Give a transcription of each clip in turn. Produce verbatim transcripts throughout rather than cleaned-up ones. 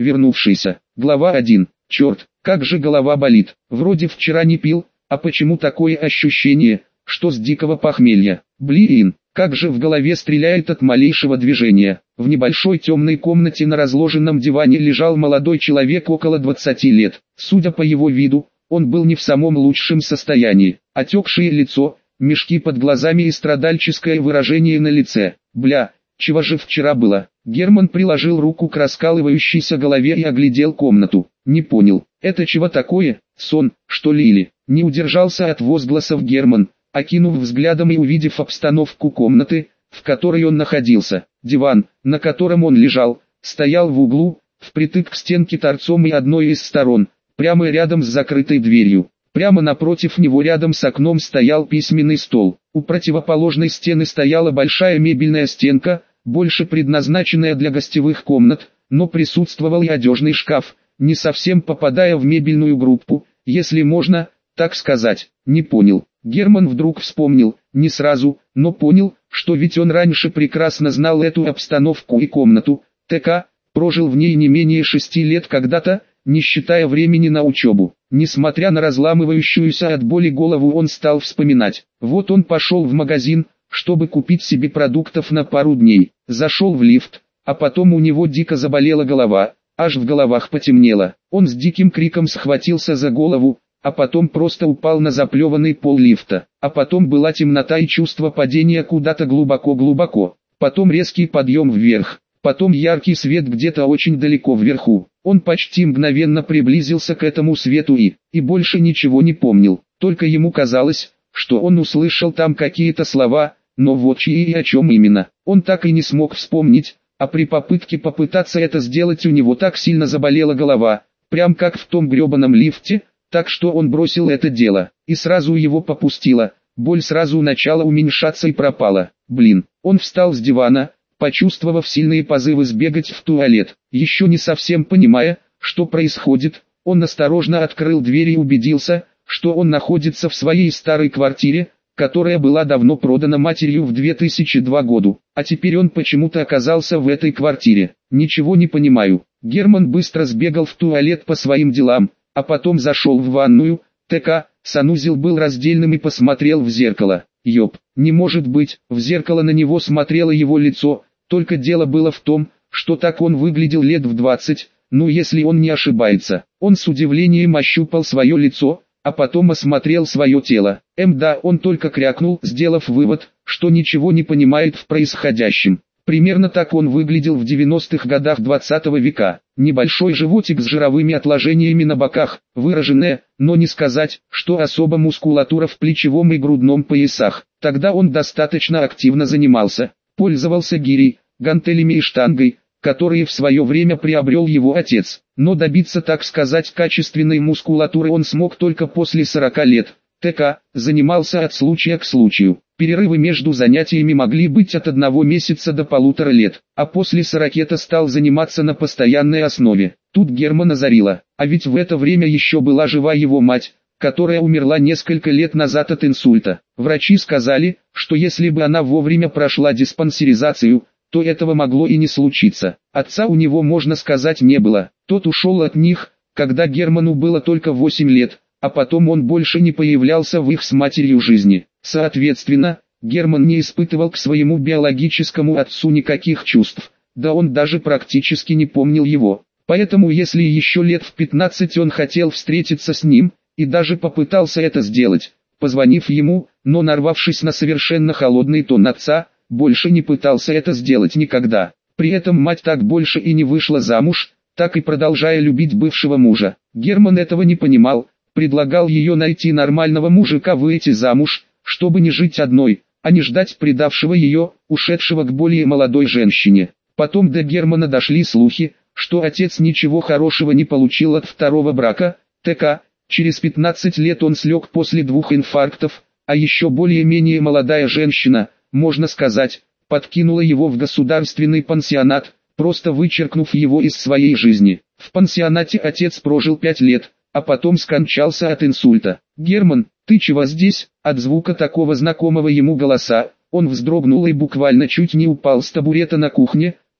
вернувшийся. Глава один. Черт, как же голова болит. Вроде вчера не пил, а почему такое ощущение, что с дикого похмелья? Блин, как же в голове стреляет от малейшего движения. В небольшой темной комнате на разложенном диване лежал молодой человек около двадцати лет. Судя по его виду, он был не в самом лучшем состоянии. Отекшее лицо, мешки под глазами и страдальческое выражение на лице. Бля, чего же вчера было? Герман приложил руку к раскалывающейся голове и оглядел комнату. Не понял, это чего такое? Сон, что ли или? Не удержался от возгласов Герман, окинув взглядом и увидев обстановку комнаты, в которой он находился. Диван, на котором он лежал, стоял в углу, впритык к стенке торцом и одной из сторон, прямо рядом с закрытой дверью. Прямо напротив него рядом с окном стоял письменный стол. У противоположной стены стояла большая мебельная стенка, больше предназначенная для гостевых комнат, но присутствовал и одежный шкаф, не совсем попадая в мебельную группу, если можно так сказать. Не понял. Герман вдруг вспомнил, не сразу, но понял, что ведь он раньше прекрасно знал эту обстановку и комнату. ТК прожил в ней не менее шести лет когда-то, не считая времени на учебу. Несмотря на разламывающуюся от боли голову, он стал вспоминать. Вот он пошел в магазин, чтобы купить себе продуктов на пару дней. Зашел в лифт, а потом у него дико заболела голова, аж в головах потемнело. Он с диким криком схватился за голову, а потом просто упал на заплеванный пол лифта. А потом была темнота и чувство падения куда-то глубоко-глубоко. Потом резкий подъем вверх. Потом яркий свет где-то очень далеко вверху. Он почти мгновенно приблизился к этому свету и, и больше ничего не помнил. Только ему казалось, что он услышал там какие-то слова, но вот чьи и о чем именно, он так и не смог вспомнить, а при попытке попытаться это сделать у него так сильно заболела голова, прям как в том гребаном лифте, так что он бросил это дело, и сразу его попустило, боль сразу начала уменьшаться и пропала. Блин, он встал с дивана, почувствовав сильные позывы сбегать в туалет. Еще не совсем понимая, что происходит, он осторожно открыл дверь и убедился, что он находится в своей старой квартире, которая была давно продана матерью в две тысячи втором году, а теперь он почему-то оказался в этой квартире. Ничего не понимаю. Герман быстро сбегал в туалет по своим делам, а потом зашел в ванную. ТК, санузел был раздельным и посмотрел в зеркало. Ёп, не может быть, в зеркало на него смотрело его лицо. Только дело было в том, что так он выглядел лет в двадцать, ну если он не ошибается. Он с удивлением ощупал свое лицо, а потом осмотрел свое тело. Мда, он только крякнул, сделав вывод, что ничего не понимает в происходящем. Примерно так он выглядел в девяностых годах двадцатого века. Небольшой животик с жировыми отложениями на боках, выраженная, но не сказать, что особо мускулатура в плечевом и грудном поясах. Тогда он достаточно активно занимался, пользовался гирей, гантелями и штангой, которые в свое время приобрел его отец. Но добиться, так сказать, качественной мускулатуры он смог только после сорока лет. ТК занимался от случая к случаю. Перерывы между занятиями могли быть от одного месяца до полутора лет, а после сорокета стал заниматься на постоянной основе. Тут Германа озарило, а ведь в это время еще была жива его мать, которая умерла несколько лет назад от инсульта. Врачи сказали, что если бы она вовремя прошла диспансеризацию, то этого могло и не случиться. Отца у него, можно сказать, не было. Тот ушел от них, когда Герману было только восемь лет, а потом он больше не появлялся в их с матерью жизни. Соответственно, Герман не испытывал к своему биологическому отцу никаких чувств, да он даже практически не помнил его. Поэтому если еще лет в пятнадцать он хотел встретиться с ним, и даже попытался это сделать, позвонив ему, но нарвавшись на совершенно холодный тон отца, больше не пытался это сделать никогда. При этом мать так больше и не вышла замуж, так и продолжая любить бывшего мужа. Герман этого не понимал, предлагал ее найти нормального мужика, выйти замуж, чтобы не жить одной, а не ждать предавшего ее, ушедшего к более молодой женщине. Потом до Германа дошли слухи, что отец ничего хорошего не получил от второго брака. ТК, через пятнадцать лет он слег после двух инфарктов, а еще более-менее молодая женщина, можно сказать, подкинула его в государственный пансионат, просто вычеркнув его из своей жизни. В пансионате отец прожил пять лет, а потом скончался от инсульта. «Герман, ты чего здесь?» От звука такого знакомого ему голоса, он вздрогнул и буквально чуть не упал с табурета на кухне,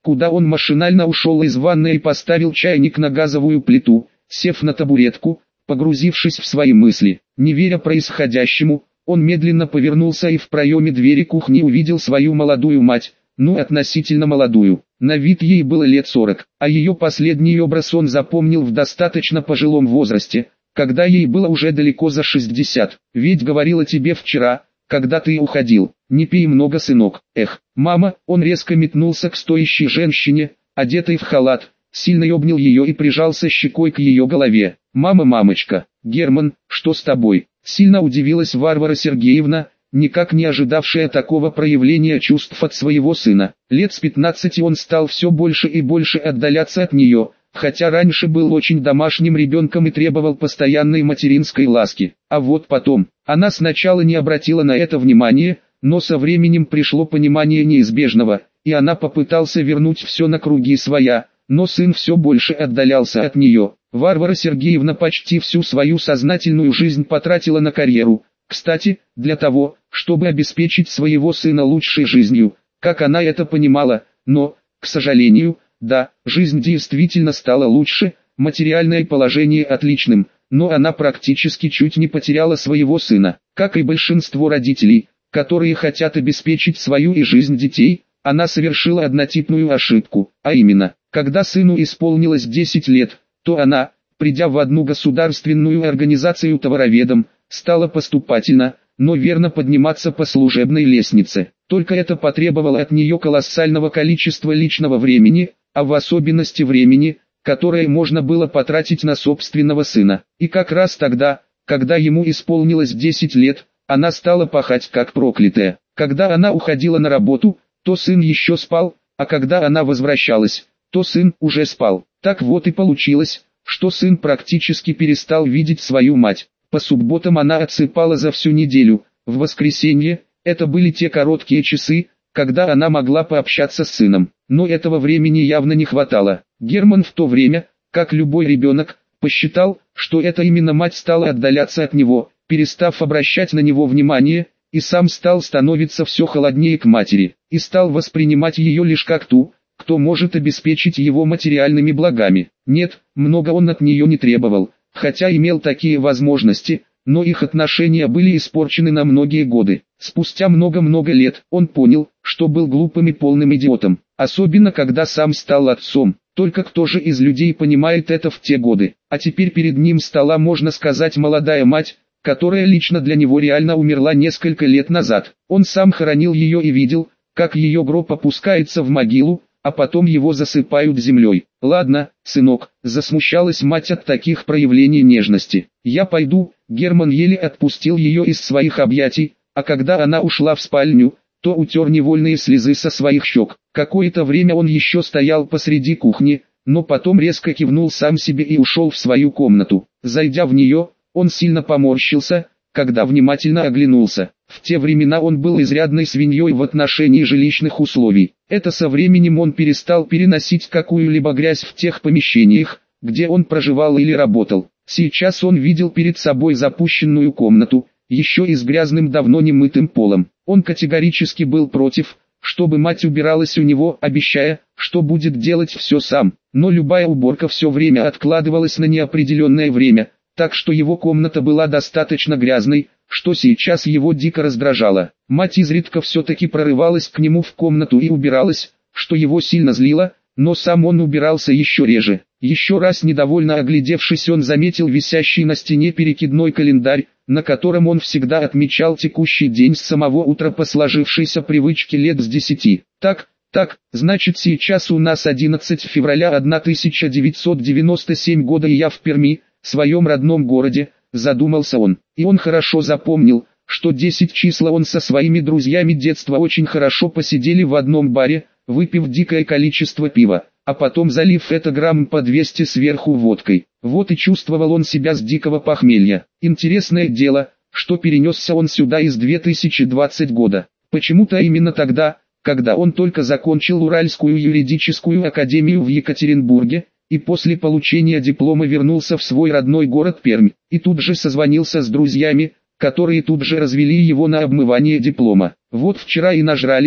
куда он машинально ушел из ванной и поставил чайник на газовую плиту, сев на табуретку, погрузившись в свои мысли. Не веря происходящему, он медленно повернулся и в проеме двери кухни увидел свою молодую мать, ну относительно молодую. На вид ей было лет сорок, а ее последний образ он запомнил в достаточно пожилом возрасте, когда ей было уже далеко за шестьдесят. «Ведь говорила тебе вчера, когда ты уходил, не пей много, сынок». Эх, мама, он резко метнулся к стоящей женщине, одетой в халат, сильно обнял ее и прижался щекой к ее голове. «Мама, мамочка, Герман, что с тобой?» Сильно удивилась Варвара Сергеевна, никак не ожидавшая такого проявления чувств от своего сына. Лет с пятнадцати он стал все больше и больше отдаляться от нее, хотя раньше был очень домашним ребенком и требовал постоянной материнской ласки. А вот потом, она сначала не обратила на это внимания, но со временем пришло понимание неизбежного, и она попытался вернуть все на круги своя, но сын все больше отдалялся от нее. Варвара Сергеевна почти всю свою сознательную жизнь потратила на карьеру, кстати, для того, чтобы обеспечить своего сына лучшей жизнью, как она это понимала, но, к сожалению, да, жизнь действительно стала лучше, материальное положение отличным, но она практически чуть не потеряла своего сына. Как и большинство родителей, которые хотят обеспечить свою и жизнь детей, она совершила однотипную ошибку, а именно, когда сыну исполнилось десять лет, то она, придя в одну государственную организацию товароведом, стала поступательно, но верно подниматься по служебной лестнице. Только это потребовало от нее колоссального количества личного времени, а в особенности времени, которое можно было потратить на собственного сына. И как раз тогда, когда ему исполнилось десять лет, она стала пахать как проклятая. Когда она уходила на работу, то сын еще спал, а когда она возвращалась, то сын уже спал. Так вот и получилось, что сын практически перестал видеть свою мать. По субботам она отсыпала за всю неделю, в воскресенье, это были те короткие часы, когда она могла пообщаться с сыном. Но этого времени явно не хватало. Герман в то время, как любой ребенок, посчитал, что это именно мать стала отдаляться от него, перестав обращать на него внимание, и сам стал становиться все холоднее к матери, и стал воспринимать ее лишь как ту, кто может обеспечить его материальными благами. Нет, много он от нее не требовал, хотя имел такие возможности, но их отношения были испорчены на многие годы. Спустя много-много лет он понял, что был глупым и полным идиотом, особенно когда сам стал отцом. Только кто же из людей понимает это в те годы? А теперь перед ним стала, можно сказать, молодая мать, которая лично для него реально умерла несколько лет назад. Он сам хоронил ее и видел, как ее гроб опускается в могилу, а потом его засыпают землей. «Ладно, сынок», засмущалась мать от таких проявлений нежности. «Я пойду». Герман еле отпустил ее из своих объятий, а когда она ушла в спальню, то утер невольные слезы со своих щек. Какое-то время он еще стоял посреди кухни, но потом резко кивнул сам себе и ушел в свою комнату. Зайдя в нее, он сильно поморщился, когда внимательно оглянулся. В те времена он был изрядной свиньей в отношении жилищных условий. Это со временем он перестал переносить какую-либо грязь в тех помещениях, где он проживал или работал. Сейчас он видел перед собой запущенную комнату, еще и с грязным давно не мытым полом. Он категорически был против, чтобы мать убиралась у него, обещая, что будет делать все сам. Но любая уборка все время откладывалась на неопределенное время, так что его комната была достаточно грязной, что сейчас его дико раздражало. Мать изредка все-таки прорывалась к нему в комнату и убиралась, что его сильно злило, но сам он убирался еще реже. Еще раз недовольно оглядевшись, он заметил висящий на стене перекидной календарь, на котором он всегда отмечал текущий день с самого утра по сложившейся привычке лет с десяти. Так, так, значит сейчас у нас одиннадцатое февраля тысяча девятьсот девяносто седьмого года и я в Перми, своем родном городе, задумался он. И он хорошо запомнил, что десять числа он со своими друзьями детства очень хорошо посидели в одном баре, выпив дикое количество пива, а потом залив это грамм по двести сверху водкой. Вот и чувствовал он себя с дикого похмелья. Интересное дело, что перенесся он сюда из две тысячи двадцатого года. Почему-то именно тогда, когда он только закончил Уральскую юридическую академию в Екатеринбурге, и после получения диплома вернулся в свой родной город Пермь, и тут же созвонился с друзьями, которые тут же развели его на обмывание диплома. Вот вчера и нажрались,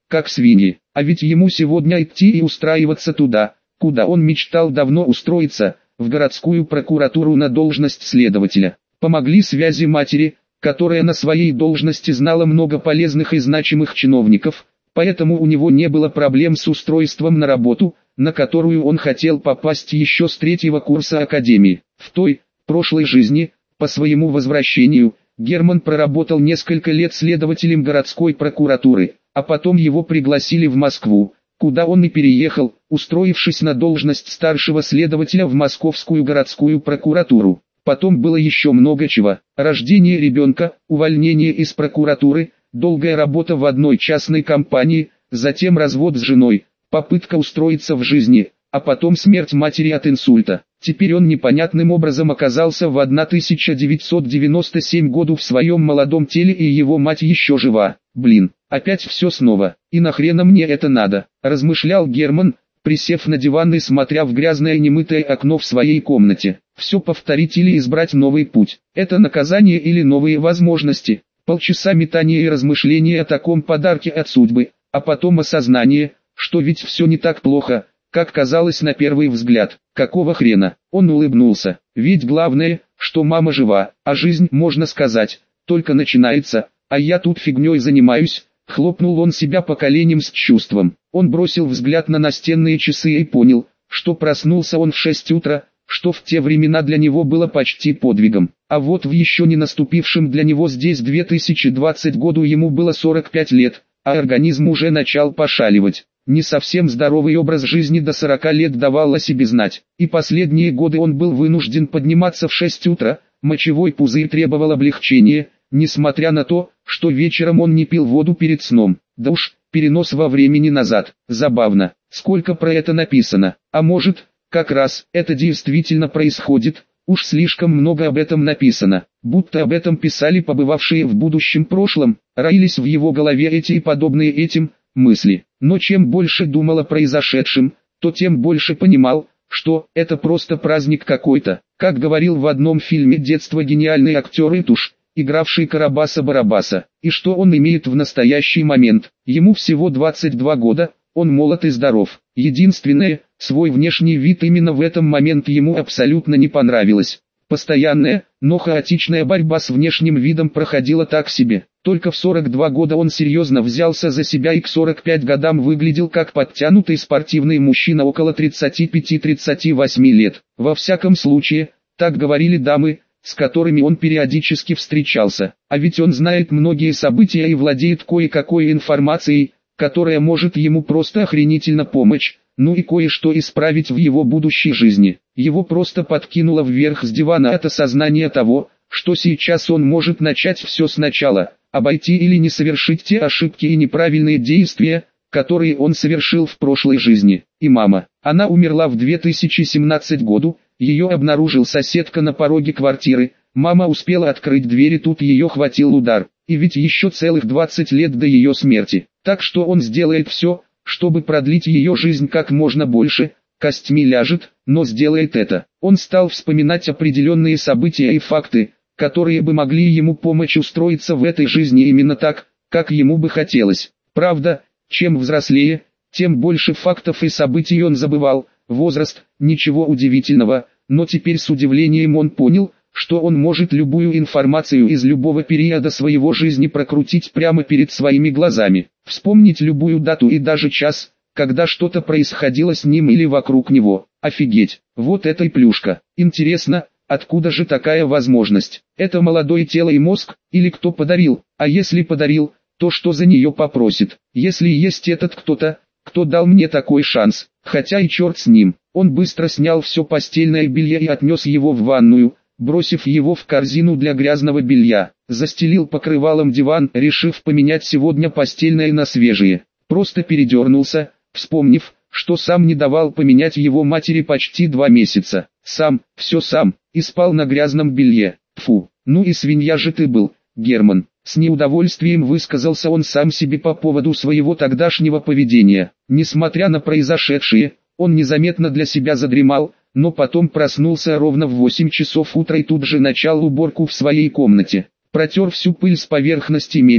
как свиньи. А ведь ему сегодня идти и устраиваться туда, куда он мечтал давно устроиться, в городскую прокуратуру на должность следователя. Помогли связи матери, которая на своей должности знала много полезных и значимых чиновников, поэтому у него не было проблем с устройством на работу, на которую он хотел попасть еще с третьего курса академии. В той, прошлой жизни, по своему возвращению, Герман проработал несколько лет следователем городской прокуратуры, а потом его пригласили в Москву, куда он и переехал, устроившись на должность старшего следователя в Московскую городскую прокуратуру. Потом было еще много чего: рождение ребенка, увольнение из прокуратуры, долгая работа в одной частной компании, затем развод с женой, попытка устроиться в жизни, а потом смерть матери от инсульта. Теперь он непонятным образом оказался в тысяча девятьсот девяносто седьмом году в своем молодом теле, и его мать еще жива. Блин, опять все снова, и нахрена мне это надо, размышлял Герман, присев на диван и смотря в грязное немытое окно в своей комнате. Все повторить или избрать новый путь? Это наказание или новые возможности? Полчаса метания и размышления о таком подарке от судьбы, а потом осознание, что ведь все не так плохо, как казалось на первый взгляд. Какого хрена? Он улыбнулся. Ведь главное, что мама жива, а жизнь, можно сказать, только начинается, а я тут фигней занимаюсь. Хлопнул он себя по коленям с чувством. Он бросил взгляд на настенные часы и понял, что проснулся он в шесть утра, что в те времена для него было почти подвигом. А вот в еще не наступившем для него здесь две тысячи двадцатом году ему было сорок пять лет, а организм уже начал пошаливать. Не совсем здоровый образ жизни до сорока лет давал о себе знать, и последние годы он был вынужден подниматься в шесть утра, мочевой пузырь требовал облегчения, несмотря на то, что вечером он не пил воду перед сном. Да уж, перенос во времени назад. Забавно, сколько про это написано. А может, как раз это действительно происходит, уж слишком много об этом написано, будто об этом писали побывавшие в будущем прошлом, роились в его голове эти и подобные этим мысли. Но чем больше думал о произошедшем, то тем больше понимал, что это просто праздник какой-то. Как говорил в одном фильме детства гениальный актер Итуш, игравший Карабаса-Барабаса, и что он имеет в настоящий момент. Ему всего двадцать два года, он молод и здоров. Единственное, свой внешний вид именно в этом момент ему абсолютно не понравилось. Постоянная, но хаотичная борьба с внешним видом проходила так себе. Только в сорок два года он серьезно взялся за себя и к сорок пяти годам выглядел как подтянутый спортивный мужчина около тридцати пяти — тридцати восьми лет. Во всяком случае, так говорили дамы, с которыми он периодически встречался. А ведь он знает многие события и владеет кое-какой информацией, которая может ему просто охренительно помочь, ну и кое-что исправить в его будущей жизни. Его просто подкинуло вверх с дивана от осознания того, что сейчас он может начать все сначала, обойти или не совершить те ошибки и неправильные действия, которые он совершил в прошлой жизни. И мама, она умерла в две тысячи семнадцатом году, ее обнаружил соседка на пороге квартиры, мама успела открыть дверь и тут ее хватил удар, и ведь еще целых двадцать лет до ее смерти. Так что он сделает все, чтобы продлить ее жизнь как можно больше, костьми ляжет, но сделает это. Он стал вспоминать определенные события и факты, которые бы могли ему помочь устроиться в этой жизни именно так, как ему бы хотелось. Правда, чем взрослее, тем больше фактов и событий он забывал. Возраст, ничего удивительного, но теперь с удивлением он понял, что он может любую информацию из любого периода своего жизни прокрутить прямо перед своими глазами, вспомнить любую дату и даже час, когда что-то происходило с ним или вокруг него. Офигеть, вот это и плюшка. Интересно, откуда же такая возможность? Это молодое тело и мозг, или кто подарил? А если подарил, то что за нее попросит? Если есть этот кто-то, кто дал мне такой шанс, хотя и черт с ним. Он быстро снял все постельное белье и отнес его в ванную, бросив его в корзину для грязного белья. Застелил покрывалом диван, решив поменять сегодня постельное на свежее. Просто передернулся, вспомнив, что сам не давал поменять его матери почти два месяца. Сам, все сам, и спал на грязном белье. Фу, ну и свинья же ты был, Герман. С неудовольствием высказался он сам себе по поводу своего тогдашнего поведения. Несмотря на произошедшее, он незаметно для себя задремал, но потом проснулся ровно в восемь часов утра и тут же начал уборку в своей комнате. Протер всю пыль с поверхности мебели,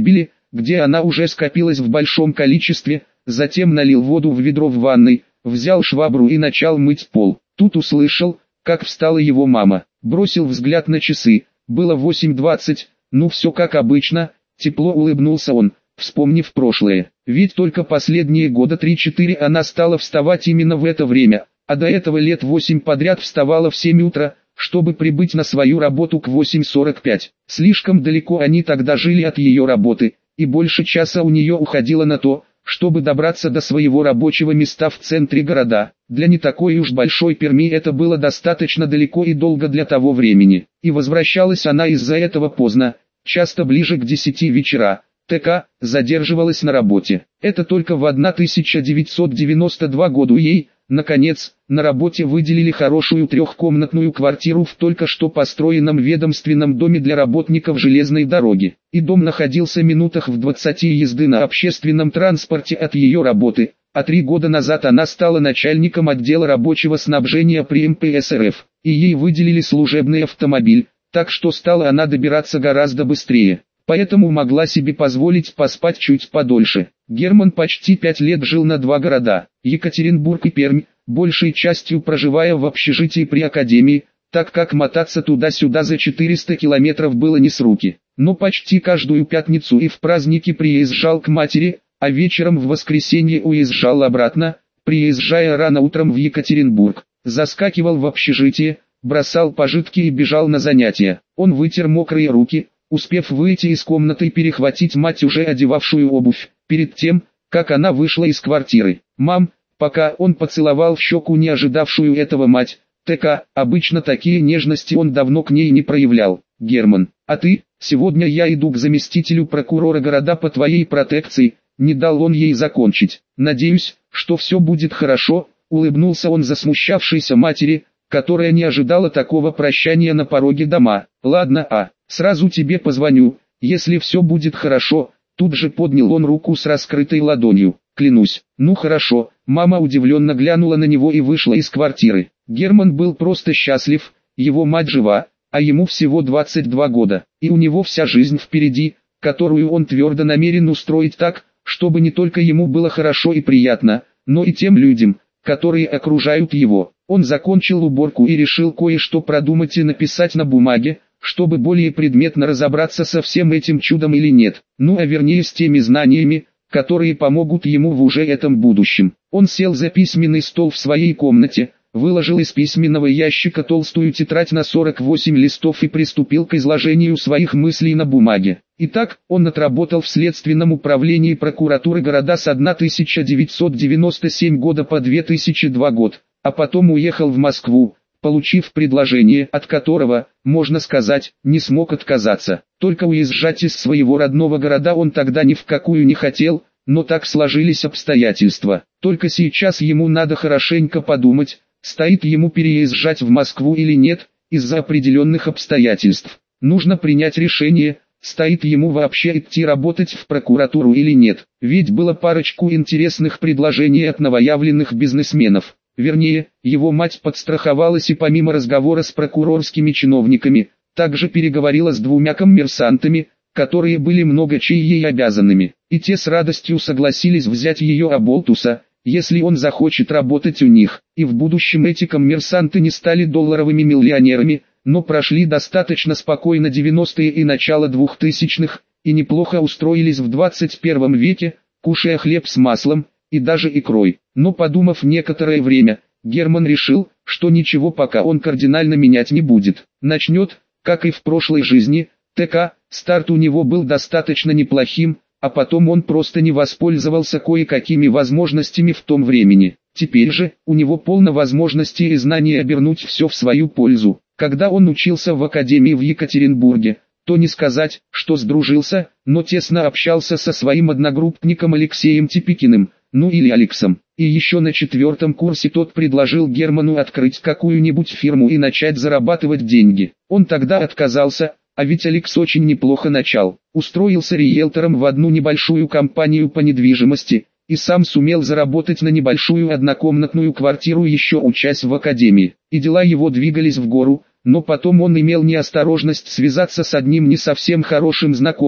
где она уже скопилась в большом количестве, затем налил воду в ведро в ванной, взял швабру и начал мыть пол. Тут услышал, как встала его мама, бросил взгляд на часы, было восемь двадцать, ну все как обычно, тепло улыбнулся он, вспомнив прошлое, ведь только последние года три-четыре она стала вставать именно в это время, а до этого лет восемь подряд вставала в семь утра, чтобы прибыть на свою работу к восемь сорок пять. Слишком далеко они тогда жили от ее работы, и больше часа у нее уходило на то, чтобы добраться до своего рабочего места в центре города. Для не такой уж большой Перми это было достаточно далеко и долго для того времени. И возвращалась она из-за этого поздно, часто ближе к десяти вечера. ТК задерживалась на работе. Это только в тысяча девятьсот девяносто втором году ей, наконец, на работе выделили хорошую трехкомнатную квартиру в только что построенном ведомственном доме для работников железной дороги. И дом находился минутах в двадцати езды на общественном транспорте от ее работы, а три года назад она стала начальником отдела рабочего снабжения при эм пэ эс эр эф, и ей выделили служебный автомобиль, так что стала она добираться гораздо быстрее. Поэтому могла себе позволить поспать чуть подольше. Герман почти пять лет жил на два города, Екатеринбург и Пермь, большей частью проживая в общежитии при академии, так как мотаться туда-сюда за четыреста километров было не с руки. Но почти каждую пятницу и в праздники приезжал к матери, а вечером в воскресенье уезжал обратно, приезжая рано утром в Екатеринбург, заскакивал в общежитие, бросал пожитки и бежал на занятия. Он вытер мокрые руки, успев выйти из комнаты и перехватить мать, уже одевавшую обувь, перед тем, как она вышла из квартиры. «Мам», пока он поцеловал в щеку не ожидавшую этого мать, ТК, обычно такие нежности он давно к ней не проявлял. «Герман, а ты, сегодня я иду к заместителю прокурора города по твоей протекции», не дал он ей закончить. «Надеюсь, что все будет хорошо», улыбнулся он засмущавшейся матери, которая не ожидала такого прощания на пороге дома. «Ладно, а, сразу тебе позвоню, если все будет хорошо», тут же поднял он руку с раскрытой ладонью. «Клянусь». «Ну хорошо», мама удивленно глянула на него и вышла из квартиры. Герман был просто счастлив, его мать жива, а ему всего двадцать два года, и у него вся жизнь впереди, которую он твердо намерен устроить так, чтобы не только ему было хорошо и приятно, но и тем людям, которые окружают его. Он закончил уборку и решил кое-что продумать и написать на бумаге, чтобы более предметно разобраться со всем этим чудом или нет, ну а вернее с теми знаниями, которые помогут ему в уже этом будущем. Он сел за письменный стол в своей комнате, выложил из письменного ящика толстую тетрадь на сорок восемь листов и приступил к изложению своих мыслей на бумаге. Итак, он отработал в Следственном управлении прокуратуры города с тысяча девятьсот девяносто седьмого года по две тысячи второй год, а потом уехал в Москву, получив предложение, от которого, можно сказать, не смог отказаться. Только уезжать из своего родного города он тогда ни в какую не хотел, но так сложились обстоятельства. Только сейчас ему надо хорошенько подумать, стоит ему переезжать в Москву или нет, из-за определенных обстоятельств. Нужно принять решение, стоит ему вообще идти работать в прокуратуру или нет, ведь было парочку интересных предложений от новоявленных бизнесменов. Вернее, его мать подстраховалась и помимо разговора с прокурорскими чиновниками, также переговорила с двумя коммерсантами, которые были много чей ей обязанными, и те с радостью согласились взять ее оболтуса, если он захочет работать у них. И в будущем эти коммерсанты не стали долларовыми миллионерами, но прошли достаточно спокойно девяностые и начало двухтысячных, и неплохо устроились в двадцать первом веке, кушая хлеб с маслом, и даже икрой. Но подумав некоторое время, Герман решил, что ничего пока он кардинально менять не будет. Начнет, как и в прошлой жизни, ТК, старт у него был достаточно неплохим, а потом он просто не воспользовался кое-какими возможностями в том времени. Теперь же, у него полно возможностей и знаний обернуть все в свою пользу. Когда он учился в академии в Екатеринбурге, то не сказать, что сдружился, но тесно общался со своим одногруппником Алексеем Типикиным, ну или Алексом. И еще на четвертом курсе тот предложил Герману открыть какую-нибудь фирму и начать зарабатывать деньги. Он тогда отказался, а ведь Алекс очень неплохо начал. Устроился риэлтором в одну небольшую компанию по недвижимости, и сам сумел заработать на небольшую однокомнатную квартиру, еще учась в академии. И дела его двигались в гору, но потом он имел неосторожность связаться с одним не совсем хорошим знакомым,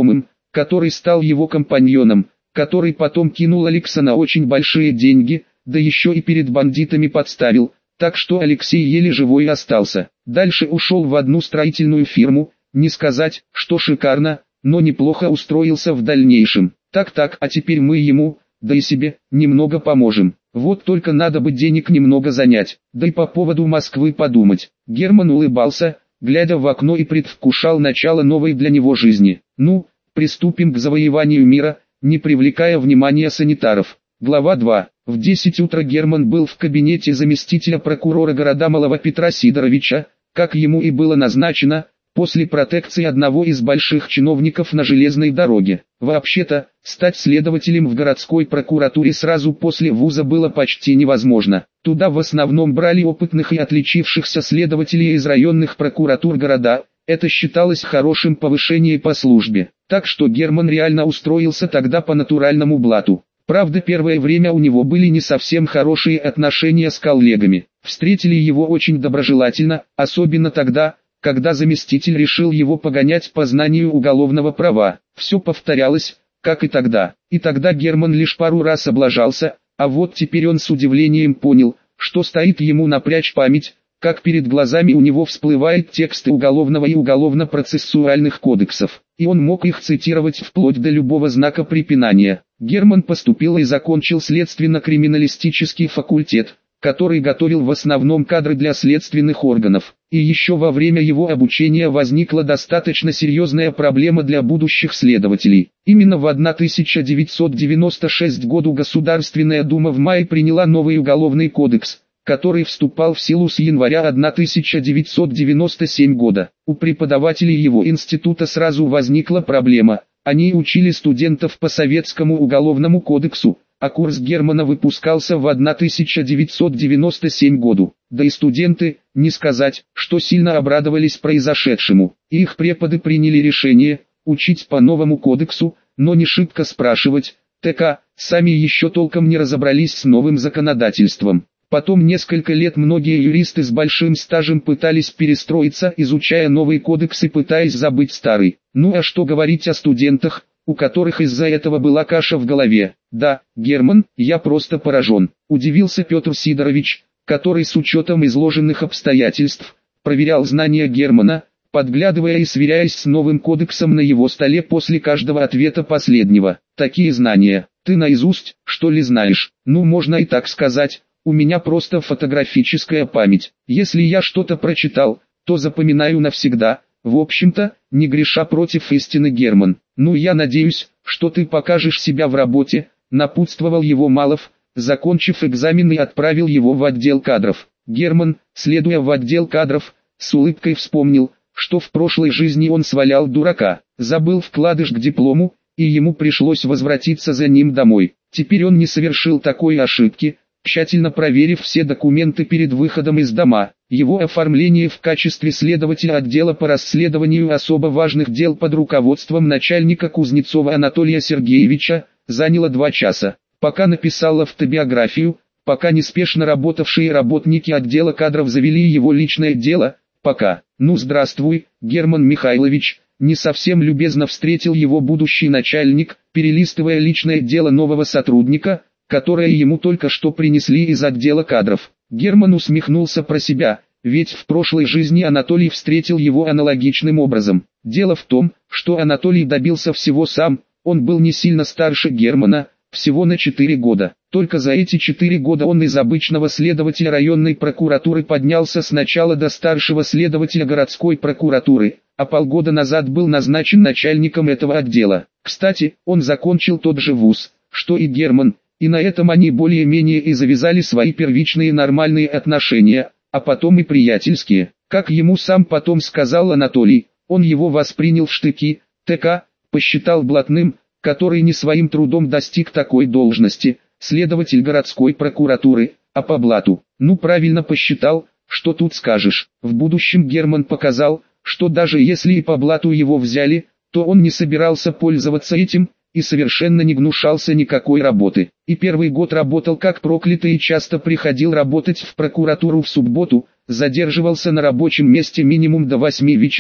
который стал его компаньоном, который потом кинул Алекса на очень большие деньги, да еще и перед бандитами подставил, так что Алексей еле живой остался. Дальше ушел в одну строительную фирму, не сказать, что шикарно, но неплохо устроился в дальнейшем. Так-так, а теперь мы ему, да и себе, немного поможем. Вот только надо бы денег немного занять, да и по поводу Москвы подумать. Герман улыбался, глядя в окно, и предвкушал начало новой для него жизни. Ну, приступим к завоеванию мира, не привлекая внимания санитаров. Глава два. В десять утра Герман был в кабинете заместителя прокурора города Малого Петра Сидоровича, как ему и было назначено, после протекции одного из больших чиновников на железной дороге. Вообще-то, стать следователем в городской прокуратуре сразу после вуза было почти невозможно. Туда в основном брали опытных и отличившихся следователей из районных прокуратур города. Это считалось хорошим повышением по службе. Так что Герман реально устроился тогда по натуральному блату. Правда, первое время у него были не совсем хорошие отношения с коллегами. Встретили его очень доброжелательно, особенно тогда, когда заместитель решил его погонять по знанию уголовного права. Все повторялось, как и тогда. И тогда Герман лишь пару раз облажался, а вот теперь он с удивлением понял, что стоит ему напрячь память, как перед глазами у него всплывают тексты уголовного и уголовно-процессуальных кодексов, и он мог их цитировать вплоть до любого знака препинания. Герман поступил и закончил следственно-криминалистический факультет, который готовил в основном кадры для следственных органов. И еще во время его обучения возникла достаточно серьезная проблема для будущих следователей. Именно в тысяча девятьсот девяносто шестом году Государственная Дума в мае приняла новый уголовный кодекс, который вступал в силу с января тысяча девятьсот девяносто седьмого года. У преподавателей его института сразу возникла проблема. Они учили студентов по советскому уголовному кодексу, а курс Германа выпускался в тысяча девятьсот девяносто седьмом году. Да и студенты, не сказать, что сильно обрадовались произошедшему. И их преподы приняли решение учить по новому кодексу, но не шибко спрашивать, ТК, сами еще толком не разобрались с новым законодательством. Потом несколько лет многие юристы с большим стажем пытались перестроиться, изучая новый кодекс и пытаясь забыть старый. Ну а что говорить о студентах, у которых из-за этого была каша в голове. Да, Герман, я просто поражен. Удивился Петр Сидорович, который с учетом изложенных обстоятельств, проверял знания Германа, подглядывая и сверяясь с новым кодексом на его столе после каждого ответа последнего. Такие знания, ты наизусть, что ли, знаешь? Ну, можно и так сказать. У меня просто фотографическая память. Если я что-то прочитал, то запоминаю навсегда. В общем-то, не греша против истины, Герман. Ну, я надеюсь, что ты покажешь себя в работе, напутствовал его Малов, закончив экзамен, и отправил его в отдел кадров. Герман, следуя в отдел кадров, с улыбкой вспомнил, что в прошлой жизни он свалял дурака, забыл вкладыш к диплому, и ему пришлось возвратиться за ним домой. Теперь он не совершил такой ошибки. Тщательно проверив все документы перед выходом из дома, его оформление в качестве следователя отдела по расследованию особо важных дел под руководством начальника Кузнецова Анатолия Сергеевича заняло два часа. Пока написал автобиографию, пока неспешно работавшие работники отдела кадров завели его личное дело, пока, ну здравствуй, Герман Михайлович, не совсем любезно встретил его будущий начальник, перелистывая личное дело нового сотрудника, которое ему только что принесли из отдела кадров. Герман усмехнулся про себя, ведь в прошлой жизни Анатолий встретил его аналогичным образом. Дело в том, что Анатолий добился всего сам, он был не сильно старше Германа, всего на четыре года. Только за эти четыре года он из обычного следователя районной прокуратуры поднялся сначала до старшего следователя городской прокуратуры, а полгода назад был назначен начальником этого отдела. Кстати, он закончил тот же вуз, что и Герман, и на этом они более-менее и завязали свои первичные нормальные отношения, а потом и приятельские. Как ему сам потом сказал Анатолий, он его воспринял в штыки, ТК, посчитал блатным, который не своим трудом достиг такой должности, следователь городской прокуратуры, а по блату. Ну правильно посчитал, что тут скажешь. В будущем Герман показал, что даже если и по блату его взяли, то он не собирался пользоваться этим, и совершенно не гнушался никакой работы. И первый год работал как проклятый и часто приходил работать в прокуратуру в субботу, задерживался на рабочем месте минимум до восьми вечера,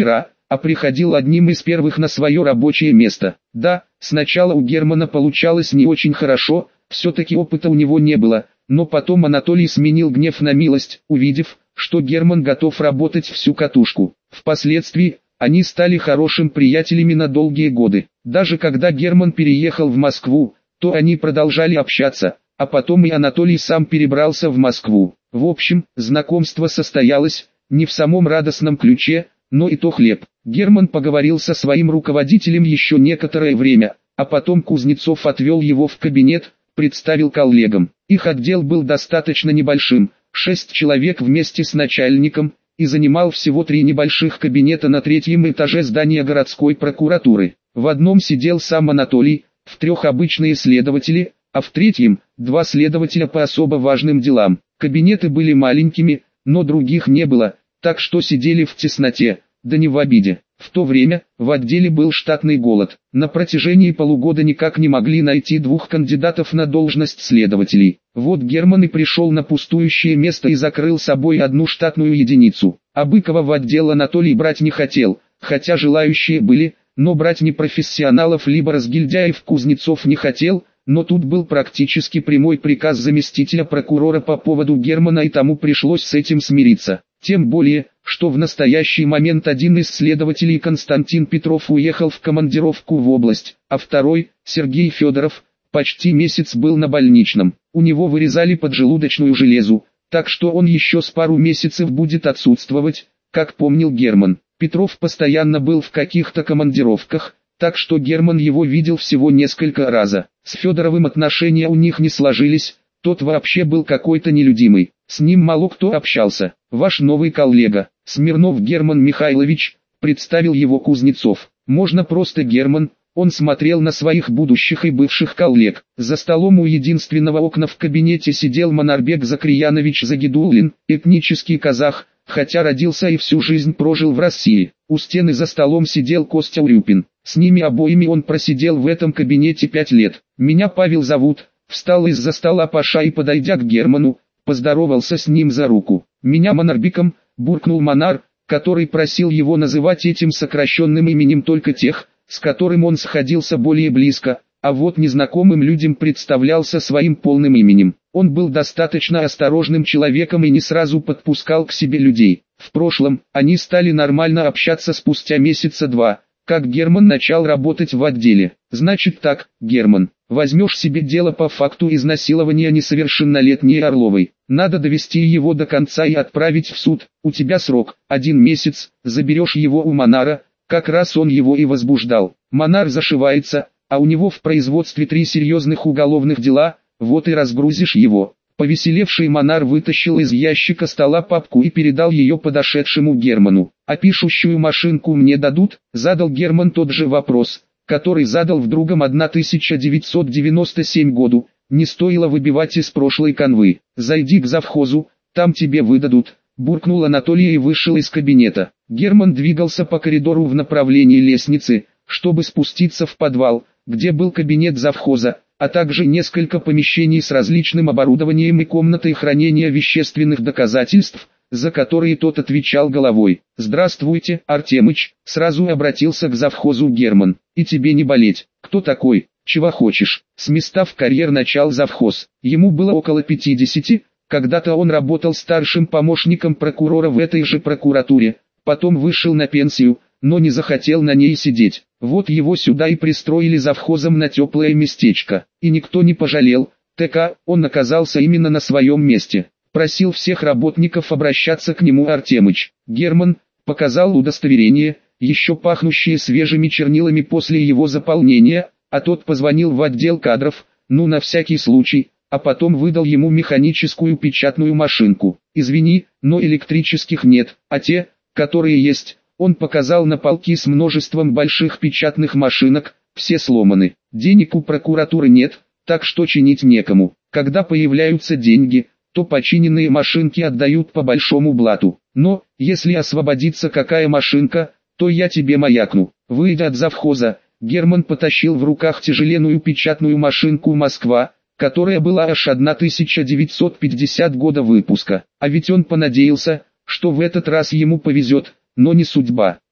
а приходил одним из первых на свое рабочее место. Да, сначала у Германа получалось не очень хорошо, все-таки опыта у него не было, но потом Анатолий сменил гнев на милость, увидев, что Герман готов работать всю катушку. Впоследствии, они стали хорошим приятелями на долгие годы. Даже когда Герман переехал в Москву, то они продолжали общаться, а потом и Анатолий сам перебрался в Москву. В общем, знакомство состоялось, не в самом радостном ключе, но и то хлеб. Герман поговорил со своим руководителем еще некоторое время, а потом Кузнецов отвел его в кабинет, представил коллегам. Их отдел был достаточно небольшим, шесть человек вместе с начальником, и занимал всего три небольших кабинета на третьем этаже здания городской прокуратуры. В одном сидел сам Анатолий, в трех обычные следователи, а в третьем – два следователя по особо важным делам. Кабинеты были маленькими, но других не было, так что сидели в тесноте, да не в обиде. В то время в отделе был штатный голод. На протяжении полугода никак не могли найти двух кандидатов на должность следователей. Вот Герман и пришел на пустующее место и закрыл собой одну штатную единицу. А Быкова в отдел Анатолий брать не хотел, хотя желающие были, но брать непрофессионалов либо разгильдяев Кузнецов не хотел, но тут был практически прямой приказ заместителя прокурора по поводу Германа, и тому пришлось с этим смириться. Тем более, что в настоящий момент один из следователей, Константин Петров, уехал в командировку в область, а второй, Сергей Федоров, почти месяц был на больничном. У него вырезали поджелудочную железу, так что он еще с пару месяцев будет отсутствовать, как помнил Герман. Петров постоянно был в каких-то командировках, так что Герман его видел всего несколько раз. С Федоровым отношения у них не сложились, тот вообще был какой-то нелюдимый, с ним мало кто общался. Ваш новый коллега, Смирнов Герман Михайлович, представил его Кузнецов. Можно просто Герман. Он смотрел на своих будущих и бывших коллег. За столом у единственного окна в кабинете сидел Манарбек Закриянович Загидуллин, этнический казах, хотя родился и всю жизнь прожил в России. У стены за столом сидел Костя Урюпин. С ними обоими он просидел в этом кабинете пять лет. «Меня Павел зовут», встал из-за стола Паша и, подойдя к Герману, поздоровался с ним за руку. «Меня Манарбеком», буркнул Манар, который просил его называть этим сокращенным именем только тех, с которым он сходился более близко, а вот незнакомым людям представлялся своим полным именем. Он был достаточно осторожным человеком и не сразу подпускал к себе людей. В прошлом, они стали нормально общаться спустя месяца два, как Герман начал работать в отделе. «Значит так, Герман, возьмешь себе дело по факту изнасилования несовершеннолетней Орловой. Надо довести его до конца и отправить в суд. У тебя срок, один месяц, заберешь его у Манара». Как раз он его и возбуждал. Манар зашивается, а у него в производстве три серьезных уголовных дела, вот и разгрузишь его. Повеселевший Манар вытащил из ящика стола папку и передал ее подошедшему Герману. «А пишущую машинку мне дадут?» — задал Герман тот же вопрос, который задал в другом тысяча девятьсот девяносто седьмом году. «Не стоило выбивать из прошлой канвы. Зайди к завхозу, там тебе выдадут», — буркнул Анатолий и вышел из кабинета. Герман двигался по коридору в направлении лестницы, чтобы спуститься в подвал, где был кабинет завхоза, а также несколько помещений с различным оборудованием и комнатой хранения вещественных доказательств, за которые тот отвечал головой. «Здравствуйте, Артемыч», — сразу обратился к завхозу Герман. «И тебе не болеть. Кто такой? Чего хочешь?» С места в карьер начал завхоз. Ему было около пятидесяти, когда-то он работал старшим помощником прокурора в этой же прокуратуре, потом вышел на пенсию, но не захотел на ней сидеть. Вот его сюда и пристроили завхозом на теплое местечко. И никто не пожалел, ТК, он оказался именно на своем месте. Просил всех работников обращаться к нему Артемыч. Герман показал удостоверение, еще пахнущее свежими чернилами после его заполнения, а тот позвонил в отдел кадров, ну на всякий случай, а потом выдал ему механическую печатную машинку. «Извини, но электрических нет, а те, которые есть», он показал на полки с множеством больших печатных машинок, все сломаны. Денег у прокуратуры нет, так что чинить некому. Когда появляются деньги, то починенные машинки отдают по большому блату. Но, если освободится какая машинка, то я тебе маякну. Выйдя от завхоза, Герман потащил в руках тяжеленную печатную машинку «Москва», которая была аж тысяча девятьсот пятидесятого года выпуска. А ведь он понадеялся, что в этот раз ему повезет, но не судьба.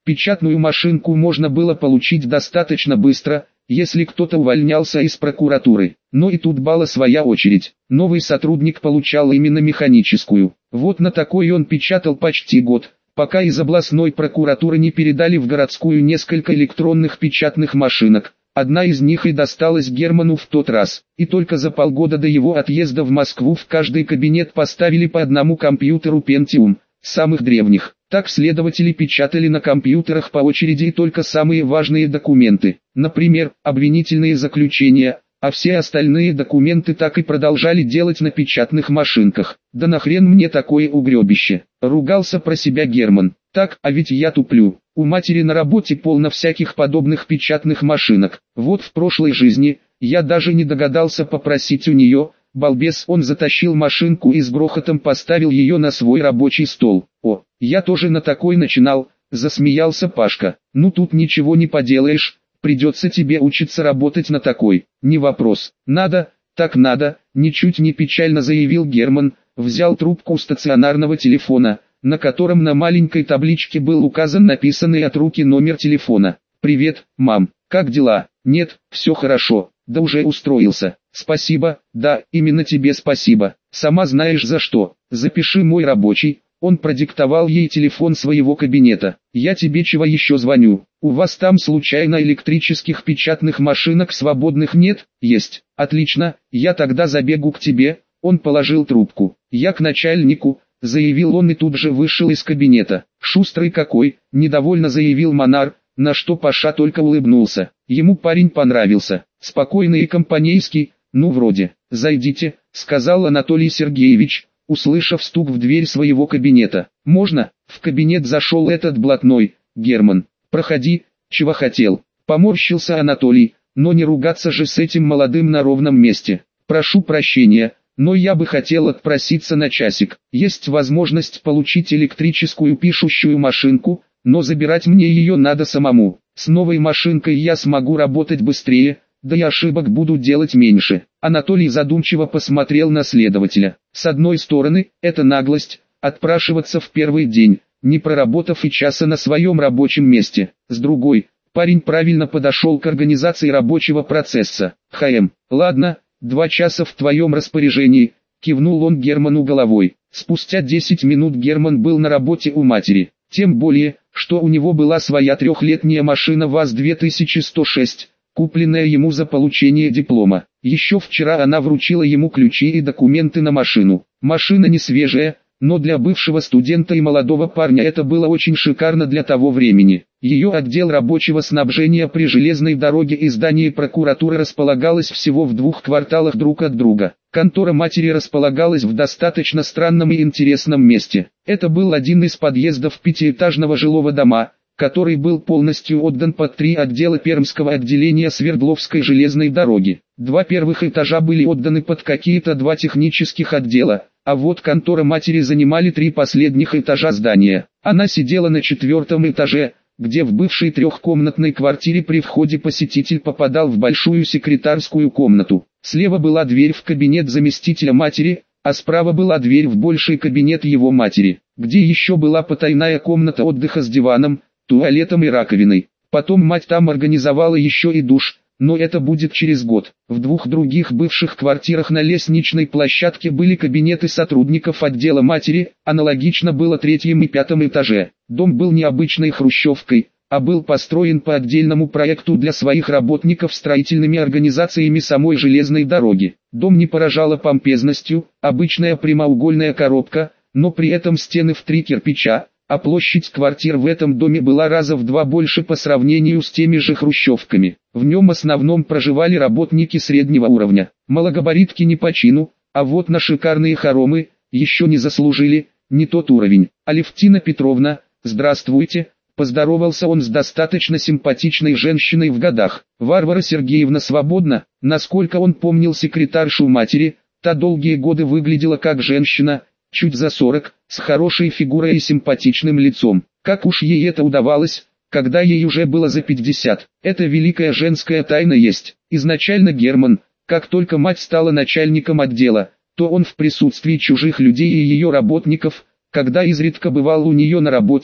Печатную машинку можно было получить достаточно быстро, если кто-то увольнялся из прокуратуры. Но и тут была своя очередь. Новый сотрудник получал именно механическую. Вот на такой он печатал почти год, пока из областной прокуратуры не передали в городскую несколько электронных печатных машинок. Одна из них и досталась Герману в тот раз. И только за полгода до его отъезда в Москву в каждый кабинет поставили по одному компьютеру Pentium, самых древних. Так следователи печатали на компьютерах по очереди и только самые важные документы, например, обвинительные заключения, а все остальные документы так и продолжали делать на печатных машинках. Да нахрен мне такое угребище, ругался про себя Герман. Так, а ведь я туплю. У матери на работе полно всяких подобных печатных машинок. Вот в прошлой жизни, я даже не догадался попросить у нее, балбес, он затащил машинку и с грохотом поставил ее на свой рабочий стол. О, я тоже на такой начинал, засмеялся Пашка. Ну тут ничего не поделаешь, придется тебе учиться работать на такой. Не вопрос. Надо, так надо, ничуть не печально заявил Герман, взял трубку стационарного телефона, на котором на маленькой табличке был указан написанный от руки номер телефона. «Привет, мам, как дела?» «Нет, все хорошо, да уже устроился». «Спасибо, да, именно тебе спасибо, сама знаешь за что. Запиши мой рабочий». Он продиктовал ей телефон своего кабинета. «Я тебе чего еще звоню? У вас там случайно электрических печатных машинок свободных нет?» «Есть». «Отлично, я тогда забегу к тебе». Он положил трубку. «Я к начальнику», заявил он и тут же вышел из кабинета. «Шустрый какой», недовольно заявил Монар, на что Паша только улыбнулся. Ему парень понравился, спокойный и компанейский, ну вроде. «Зайдите», сказал Анатолий Сергеевич, услышав стук в дверь своего кабинета. «Можно?» В кабинет зашел этот блатной, Герман. «Проходи, чего хотел?» Поморщился Анатолий, но не ругаться же с этим молодым на ровном месте. «Прошу прощения, но я бы хотел отпроситься на часик. Есть возможность получить электрическую пишущую машинку, но забирать мне ее надо самому. С новой машинкой я смогу работать быстрее, да и ошибок буду делать меньше». Анатолий задумчиво посмотрел на следователя. С одной стороны, это наглость, отпрашиваться в первый день, не проработав и часа на своем рабочем месте. С другой, парень правильно подошел к организации рабочего процесса. «Хм, ладно, два часа в твоем распоряжении», кивнул он Герману головой. Спустя десять минут Герман был на работе у матери. Тем более, что у него была своя трехлетняя машина ВАЗ две тысячи сто шесть, купленная ему за получение диплома. Еще вчера она вручила ему ключи и документы на машину. Машина не свежая, но для бывшего студента и молодого парня это было очень шикарно для того времени. Ее отдел рабочего снабжения при железной дороге и здании прокуратуры располагалось всего в двух кварталах друг от друга. Контора матери располагалась в достаточно странном и интересном месте. Это был один из подъездов пятиэтажного жилого дома, который был полностью отдан под три отдела Пермского отделения Свердловской железной дороги. Два первых этажа были отданы под какие-то два технических отдела, а вот контора матери занимали три последних этажа здания. Она сидела на четвертом этаже, где в бывшей трехкомнатной квартире при входе посетитель попадал в большую секретарскую комнату. Слева была дверь в кабинет заместителя матери, а справа была дверь в больший кабинет его матери, где еще была потайная комната отдыха с диваном, туалетом и раковиной. Потом мать там организовала еще и душ, но это будет через год. В двух других бывших квартирах на лестничной площадке были кабинеты сотрудников отдела матери, аналогично было третьем и пятом этаже. Дом был не обычной хрущевкой, а был построен по отдельному проекту для своих работников строительными организациями самой железной дороги. Дом не поражала помпезностью, обычная прямоугольная коробка, но при этом стены в три кирпича, а площадь квартир в этом доме была раза в два больше по сравнению с теми же хрущевками. В нем в основном проживали работники среднего уровня. Малогабаритки не по чину, а вот на шикарные хоромы еще не заслужили, не тот уровень. «Алевтина Петровна, здравствуйте», поздоровался он с достаточно симпатичной женщиной в годах. «Варвара Сергеевна свободна?» Насколько он помнил секретаршу матери, та долгие годы выглядела как женщина, чуть за сорок, с хорошей фигурой и симпатичным лицом. Как уж ей это удавалось, когда ей уже было за пятьдесят. Это великая женская тайна есть. Изначально Герман, как только мать стала начальником отдела, то он в присутствии чужих людей и ее работников, когда изредка бывал у нее на работе,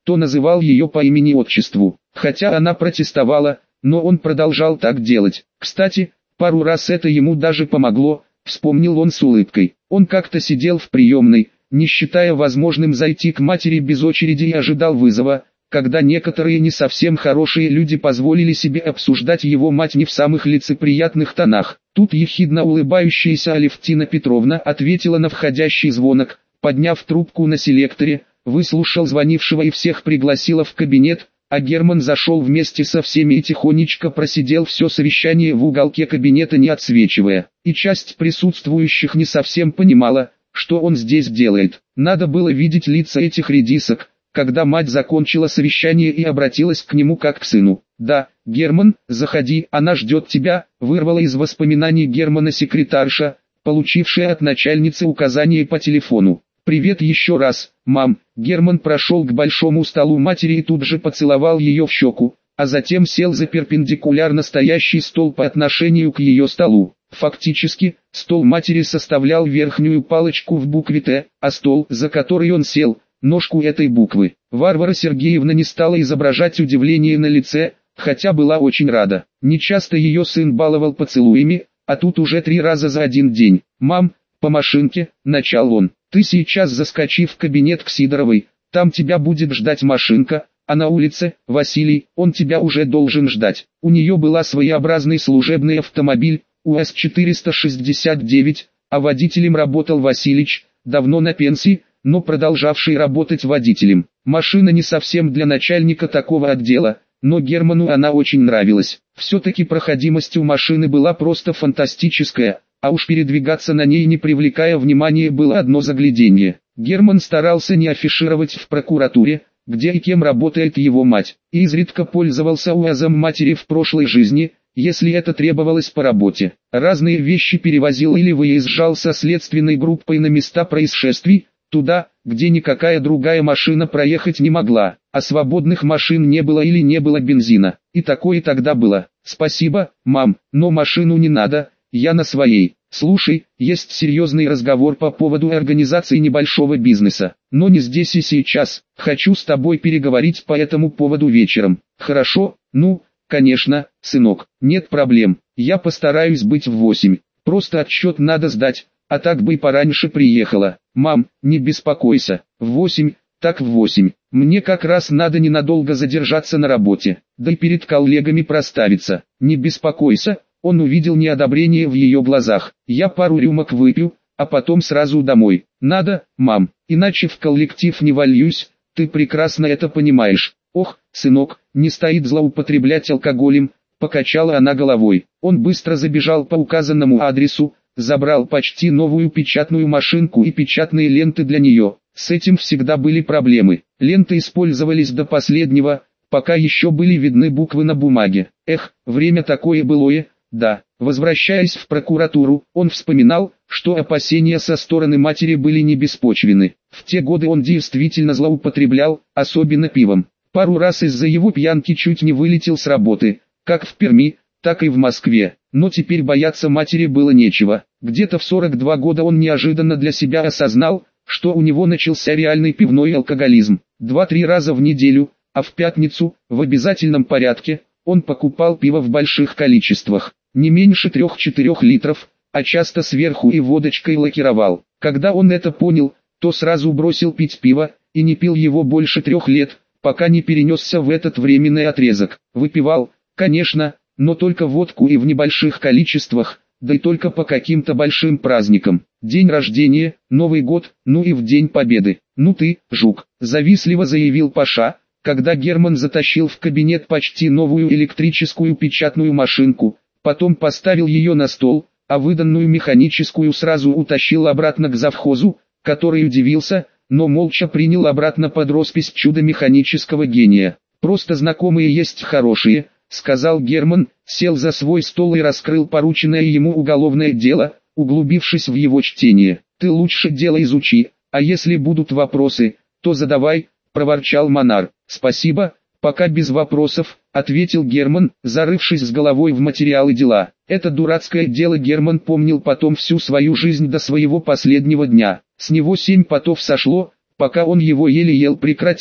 то называл ее по имени-отчеству. Хотя она протестовала, но он продолжал так делать. Кстати, пару раз это ему даже помогло, вспомнил он с улыбкой. Он как-то сидел в приемной, не считая возможным зайти к матери без очереди и ожидал вызова, когда некоторые не совсем хорошие люди позволили себе обсуждать его мать не в самых лицеприятных тонах. Тут ехидно улыбающаяся Алевтина Петровна ответила на входящий звонок, подняв трубку на селекторе, выслушал звонившего и всех пригласила в кабинет, а Герман зашел вместе со всеми и тихонечко просидел все совещание в уголке кабинета, не отсвечивая. И часть присутствующих не совсем понимала, что он здесь делает. Надо было видеть лица этих редисок, когда мать закончила совещание и обратилась к нему как к сыну. «Да, Герман, заходи, она ждет тебя», вырвала из воспоминаний Германа секретарша, получившая от начальницы указание по телефону. «Привет еще раз, мам». Герман прошел к большому столу матери и тут же поцеловал ее в щеку, а затем сел за перпендикулярно стоящий стол по отношению к ее столу. Фактически, стол матери составлял верхнюю палочку в букве «Т», а стол, за который он сел, ножку этой буквы. Варвара Сергеевна не стала изображать удивление на лице, хотя была очень рада. Нечасто ее сын баловал поцелуями, а тут уже три раза за один день. «Мам, по машинке», — начал он. «Ты сейчас заскочи в кабинет к Сидоровой, там тебя будет ждать машинка, а на улице, Василий, он тебя уже должен ждать». У нее была своеобразный служебный автомобиль, УАЗ четыреста шестьдесят девять, а водителем работал Василич, давно на пенсии, но продолжавший работать водителем. Машина не совсем для начальника такого отдела, но Герману она очень нравилась. Все-таки проходимость у машины была просто фантастическая, а уж передвигаться на ней не привлекая внимания было одно загляденье. Герман старался не афишировать в прокуратуре, где и кем работает его мать, и изредка пользовался УАЗом матери в прошлой жизни, если это требовалось по работе. Разные вещи перевозил или выезжал со следственной группой на места происшествий, туда, где никакая другая машина проехать не могла, а свободных машин не было или не было бензина. И такое тогда было. «Спасибо, мам, но машину не надо, я на своей. Слушай, есть серьезный разговор по поводу организации небольшого бизнеса, но не здесь и сейчас. Хочу с тобой переговорить по этому поводу вечером». «Хорошо, ну, конечно, сынок, нет проблем, я постараюсь быть в восемь, просто отчет надо сдать, а так бы и пораньше приехала». «Мам, не беспокойся, в восемь, так в восемь, мне как раз надо ненадолго задержаться на работе, да и перед коллегами проставиться». «Не беспокойся». Он увидел неодобрение в ее глазах. «Я пару рюмок выпью, а потом сразу домой». «Надо, мам, иначе в коллектив не вольюсь, ты прекрасно это понимаешь». «Ох, сынок, не стоит злоупотреблять алкоголем», — покачала она головой. Он быстро забежал по указанному адресу, забрал почти новую печатную машинку и печатные ленты для нее. С этим всегда были проблемы. Ленты использовались до последнего, пока еще были видны буквы на бумаге. Эх, время такое былое. Да, возвращаясь в прокуратуру, он вспоминал, что опасения со стороны матери были не беспочвены. В те годы он действительно злоупотреблял, особенно пивом. Пару раз из-за его пьянки чуть не вылетел с работы, как в Перми, так и в Москве. Но теперь бояться матери было нечего. Где-то в сорок два года он неожиданно для себя осознал, что у него начался реальный пивной алкоголизм. Два-три раза в неделю, а в пятницу, в обязательном порядке, он покупал пиво в больших количествах, не меньше трех-четырех литров, а часто сверху и водочкой лакировал. Когда он это понял, то сразу бросил пить пиво, и не пил его больше трех лет, пока не перенесся в этот временный отрезок. Выпивал, конечно, но только водку и в небольших количествах, да и только по каким-то большим праздникам. День рождения, Новый год, ну и в День Победы. «Ну ты, жук», — завистливо заявил Паша, когда Герман затащил в кабинет почти новую электрическую печатную машинку, потом поставил ее на стол, а выданную механическую сразу утащил обратно к завхозу, который удивился, но молча принял обратно под роспись чудо механического гения. «Просто знакомые есть хорошие», — сказал Герман, сел за свой стол и раскрыл порученное ему уголовное дело, углубившись в его чтение. «Ты лучше дело изучи, а если будут вопросы, то задавай», — проворчал Монар. «Спасибо, пока без вопросов», — ответил Герман, зарывшись с головой в материалы дела. Это дурацкое дело Герман помнил потом всю свою жизнь до своего последнего дня. С него семь потов сошло, пока он его еле ел прекратил.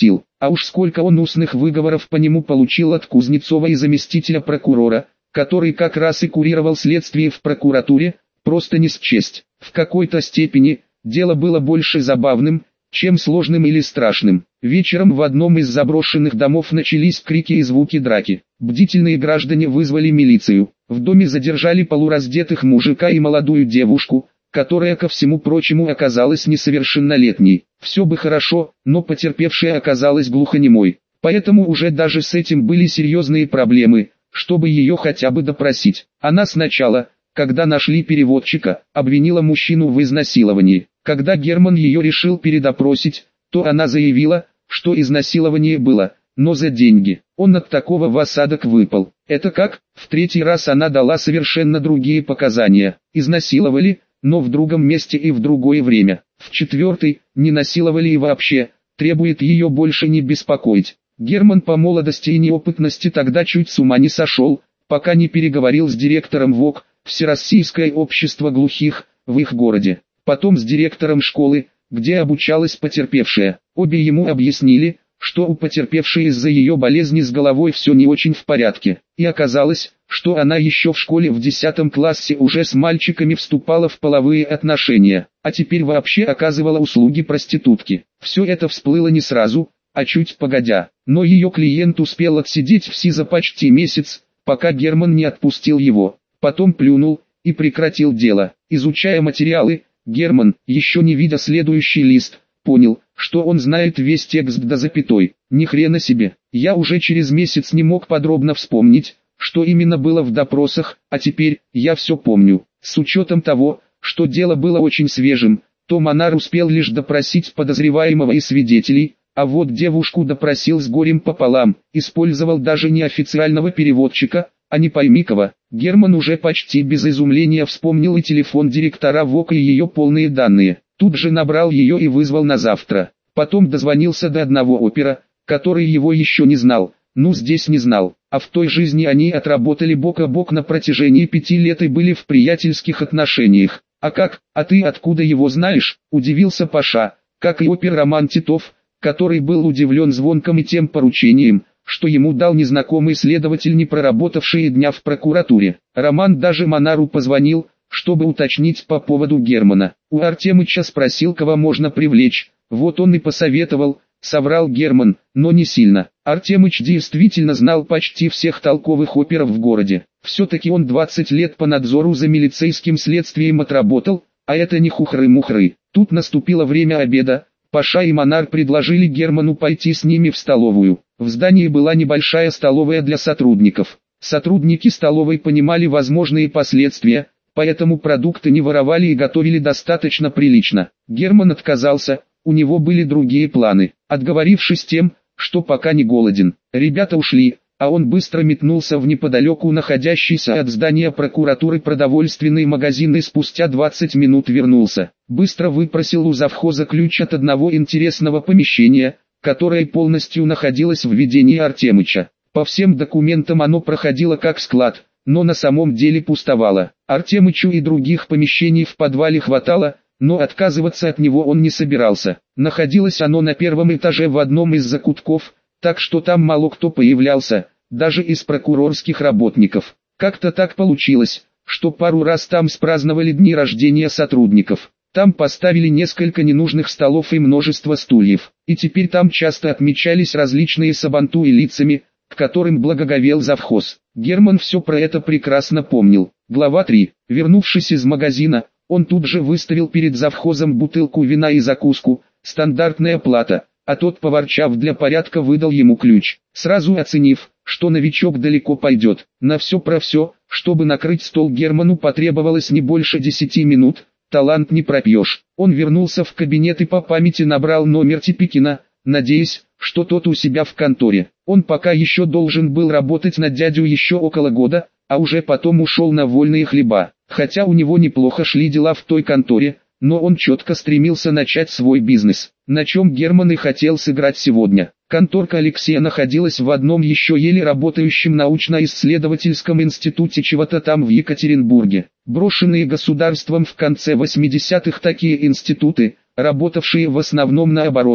А уж сколько он устных выговоров по нему получил от Кузнецова и заместителя прокурора, который как раз и курировал следствие в прокуратуре, просто не счесть. В какой-то степени, дело было больше забавным, чем сложным или страшным. Вечером в одном из заброшенных домов начались крики и звуки драки. Бдительные граждане вызвали милицию. В доме задержали полураздетых мужика и молодую девушку, которая ко всему прочему оказалась несовершеннолетней. Все бы хорошо, но потерпевшая оказалась глухонемой. Поэтому уже даже с этим были серьезные проблемы, чтобы ее хотя бы допросить. Она сначала, когда нашли переводчика, обвинила мужчину в изнасиловании. Когда Герман ее решил передопросить, то она заявила, что изнасилование было, но за деньги. Он от такого в осадок выпал. Это как? В третий раз она дала совершенно другие показания. Изнасиловали, но в другом месте и в другое время. В четвертый, не насиловали и вообще, требует ее больше не беспокоить. Герман по молодости и неопытности тогда чуть с ума не сошел, пока не переговорил с директором ВОК, Всероссийское общество глухих, в их городе. Потом с директором школы, где обучалась потерпевшая. Обе ему объяснили, что у потерпевшей из-за ее болезни с головой все не очень в порядке. И оказалось, что она еще в школе в десятом классе уже с мальчиками вступала в половые отношения, а теперь вообще оказывала услуги проститутки. Все это всплыло не сразу, а чуть погодя. Но ее клиент успел отсидеть в СИЗО почти месяц, пока Герман не отпустил его. Потом плюнул и прекратил дело. Изучая материалы, Герман, еще не видя следующий лист, понял, что он знает весь текст до запятой. Ни хрена себе. Я уже через месяц не мог подробно вспомнить, что именно было в допросах, а теперь я все помню. С учетом того, что дело было очень свежим, то Монар успел лишь допросить подозреваемого и свидетелей, а вот девушку допросил с горем пополам, использовал даже не официального переводчика, а не пойми кого. Герман уже почти без изумления вспомнил и телефон директора ВОК и ее полные данные. Тут же набрал ее и вызвал на завтра. Потом дозвонился до одного опера, который его еще не знал. Ну здесь не знал, а в той жизни они отработали бок о бок на протяжении пяти лет и были в приятельских отношениях. А как, а ты откуда его знаешь? Удивился Паша, как и опер Роман Титов, который был удивлен звонком и тем поручением, что ему дал незнакомый следователь, не проработавший дня в прокуратуре. Роман даже Монару позвонил, чтобы уточнить по поводу Германа. У Артемыча спросил, кого можно привлечь, вот он и посоветовал, соврал Герман, но не сильно. Артемыч действительно знал почти всех толковых оперов в городе. Все-таки он двадцать лет по надзору за милицейским следствием отработал, а это не хухры-мухры. Тут наступило время обеда. Паша и Монар предложили Герману пойти с ними в столовую. В здании была небольшая столовая для сотрудников. Сотрудники столовой понимали возможные последствия, поэтому продукты не воровали и готовили достаточно прилично. Герман отказался, у него были другие планы, отговорившись тем, что пока не голоден. Ребята ушли, а он быстро метнулся в неподалеку находящийся от здания прокуратуры продовольственный магазин и спустя двадцать минут вернулся. Быстро выпросил у завхоза ключ от одного интересного помещения, которое полностью находилось в ведении Артемыча. По всем документам оно проходило как склад, но на самом деле пустовало. Артемычу и других помещений в подвале хватало, но отказываться от него он не собирался. Находилось оно на первом этаже в одном из закутков, так что там мало кто появлялся, даже из прокурорских работников. Как-то так получилось, что пару раз там спраздновали дни рождения сотрудников. Там поставили несколько ненужных столов и множество стульев, и теперь там часто отмечались различные сабантуи лицами, к которым благоговел завхоз. Герман все про это прекрасно помнил. Глава три. Вернувшись из магазина, он тут же выставил перед завхозом бутылку вина и закуску, стандартная плата, а тот, поворчав для порядка, выдал ему ключ, сразу оценив, что новичок далеко пойдет. На все про все, чтобы накрыть стол, Герману потребовалось не больше десяти минут. Талант не пропьешь. Он вернулся в кабинет и по памяти набрал номер Типикина, надеясь, что тот у себя в конторе. Он пока еще должен был работать на дядю еще около года, а уже потом ушел на вольные хлеба. Хотя у него неплохо шли дела в той конторе, но он четко стремился начать свой бизнес, на чем Герман и хотел сыграть сегодня. Конторка Алексея находилась в одном еще еле работающем научно-исследовательском институте чего-то там в Екатеринбурге. Брошенные государством в конце восьмидесятых такие институты, работавшие в основном на оборонку,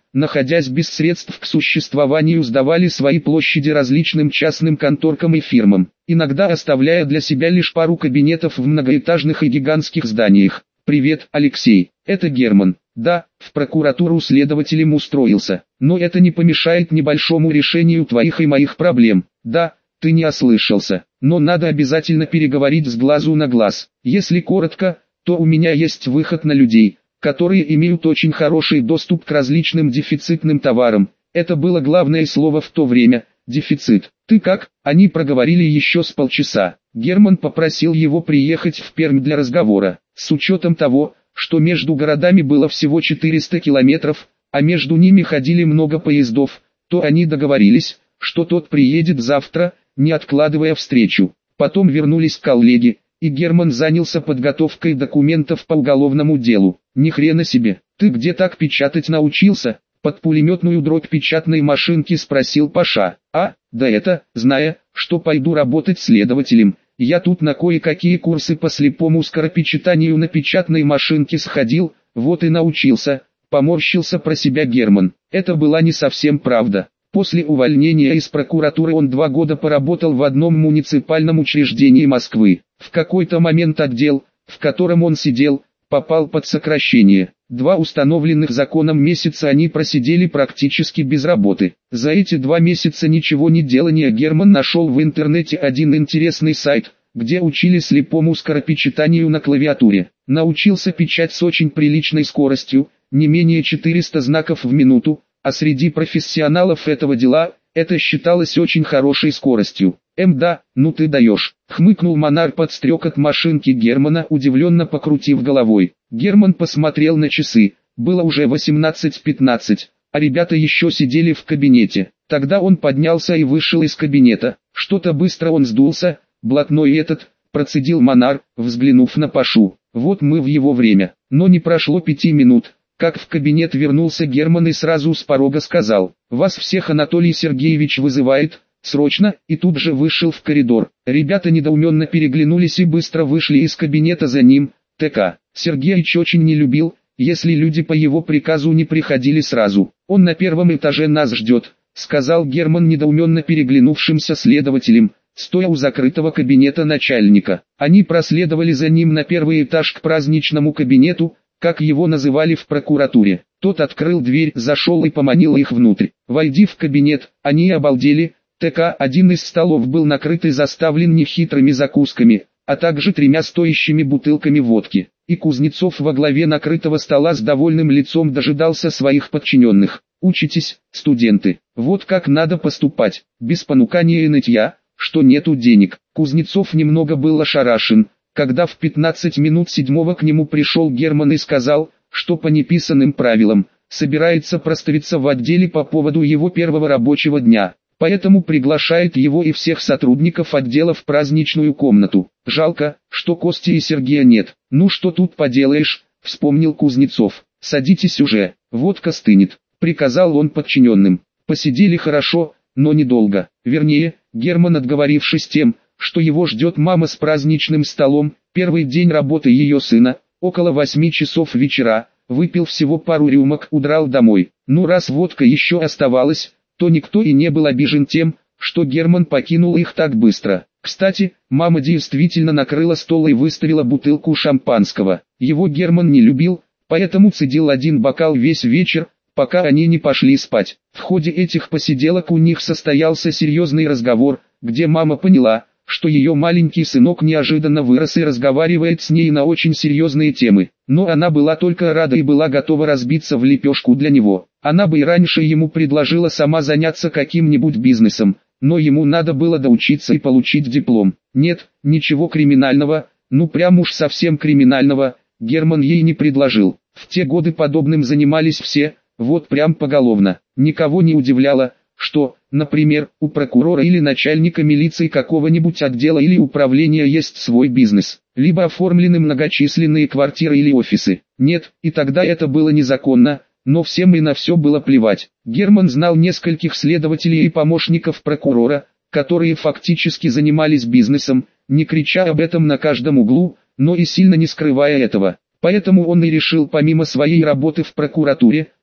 находясь без средств к существованию, сдавали свои площади различным частным конторкам и фирмам, иногда оставляя для себя лишь пару кабинетов в многоэтажных и гигантских зданиях. «Привет, Алексей, это Герман. Да, в прокуратуру следователем устроился, но это не помешает небольшому решению твоих и моих проблем. Да, ты не ослышался, но надо обязательно переговорить с глазу на глаз. Если коротко, то у меня есть выход на людей, которые имеют очень хороший доступ к различным дефицитным товарам. Это было главное слово в то время – дефицит. Ты как?» Они проговорили еще с полчаса. Герман попросил его приехать в Пермь для разговора. С учетом того, что между городами было всего четыреста километров, а между ними ходили много поездов, то они договорились, что тот приедет завтра, не откладывая встречу. Потом вернулись к коллеге, и Герман занялся подготовкой документов по уголовному делу. «Ни хрена себе, ты где так печатать научился?» Под пулеметную дробь печатной машинки спросил Паша. «А, да это, зная, что пойду работать следователем, я тут на кое-какие курсы по слепому скоропечатанию на печатной машинке сходил, вот и научился», поморщился про себя Герман. Это была не совсем правда. После увольнения из прокуратуры он два года поработал в одном муниципальном учреждении Москвы. В какой-то момент отдел, в котором он сидел, попал под сокращение. Два установленных законом месяца они просидели практически без работы. За эти два месяца ничего не делания Герман нашел в интернете один интересный сайт, где учили слепому скоропечатанию на клавиатуре. Научился печать с очень приличной скоростью, не менее четырёхсот знаков в минуту, а среди профессионалов этого дела, это считалось очень хорошей скоростью. «Эм да, ну ты даешь», — хмыкнул Монар под стрекот машинки Германа, удивленно покрутив головой. Герман посмотрел на часы, было уже восемнадцать пятнадцать, а ребята еще сидели в кабинете. Тогда он поднялся и вышел из кабинета. Что-то быстро он сдулся, блатной этот, процедил Монар, взглянув на Пашу. Вот мы в его время. Но не прошло пяти минут, как в кабинет вернулся Герман и сразу с порога сказал: «Вас всех Анатолий Сергеевич вызывает, срочно», и тут же вышел в коридор. Ребята недоуменно переглянулись и быстро вышли из кабинета за ним. ТК Сергеич очень не любил, если люди по его приказу не приходили сразу. «Он на первом этаже нас ждет», — сказал Герман недоуменно переглянувшимся следователем, стоя у закрытого кабинета начальника. Они проследовали за ним на первый этаж к праздничному кабинету, как его называли в прокуратуре. Тот открыл дверь, зашел и поманил их внутрь. Войдя в кабинет, они обалдели. ТК один из столов был накрыт и заставлен нехитрыми закусками, а также тремя стоящими бутылками водки. И Кузнецов во главе накрытого стола с довольным лицом дожидался своих подчиненных. «Учитесь, студенты, вот как надо поступать, без понукания и нытья, что нету денег». Кузнецов немного был ошарашен, когда в пятнадцать минут седьмого к нему пришел Герман и сказал, что по неписанным правилам собирается проставиться в отделе по поводу его первого рабочего дня, поэтому приглашает его и всех сотрудников отдела в праздничную комнату. «Жалко, что Кости и Сергея нет. Ну что тут поделаешь», — вспомнил Кузнецов. «Садитесь уже, водка стынет», — приказал он подчиненным. Посидели хорошо, но недолго. Вернее, Герман, отговорившись тем, что его ждет мама с праздничным столом, первый день работы ее сына, около восьми часов вечера, выпил всего пару рюмок, удрал домой. Ну раз водка еще оставалась, то никто и не был обижен тем, что Герман покинул их так быстро. Кстати, мама действительно накрыла стол и выставила бутылку шампанского. Его Герман не любил, поэтому цедил один бокал весь вечер, пока они не пошли спать. В ходе этих посиделок у них состоялся серьезный разговор, где мама поняла, что ее маленький сынок неожиданно вырос и разговаривает с ней на очень серьезные темы. Но она была только рада и была готова разбиться в лепешку для него. Она бы и раньше ему предложила сама заняться каким-нибудь бизнесом, но ему надо было доучиться и получить диплом. Нет, ничего криминального, ну прям уж совсем криминального, Герман ей не предложил. В те годы подобным занимались все, вот прям поголовно. Никого не удивляло, что, например, у прокурора или начальника милиции какого-нибудь отдела или управления есть свой бизнес, либо оформлены многочисленные квартиры или офисы. Нет, и тогда это было незаконно, но всем и на все было плевать. Герман знал нескольких следователей и помощников прокурора, которые фактически занимались бизнесом, не крича об этом на каждом углу, но и сильно не скрывая этого. Поэтому он и решил помимо своей работы в прокуратуре,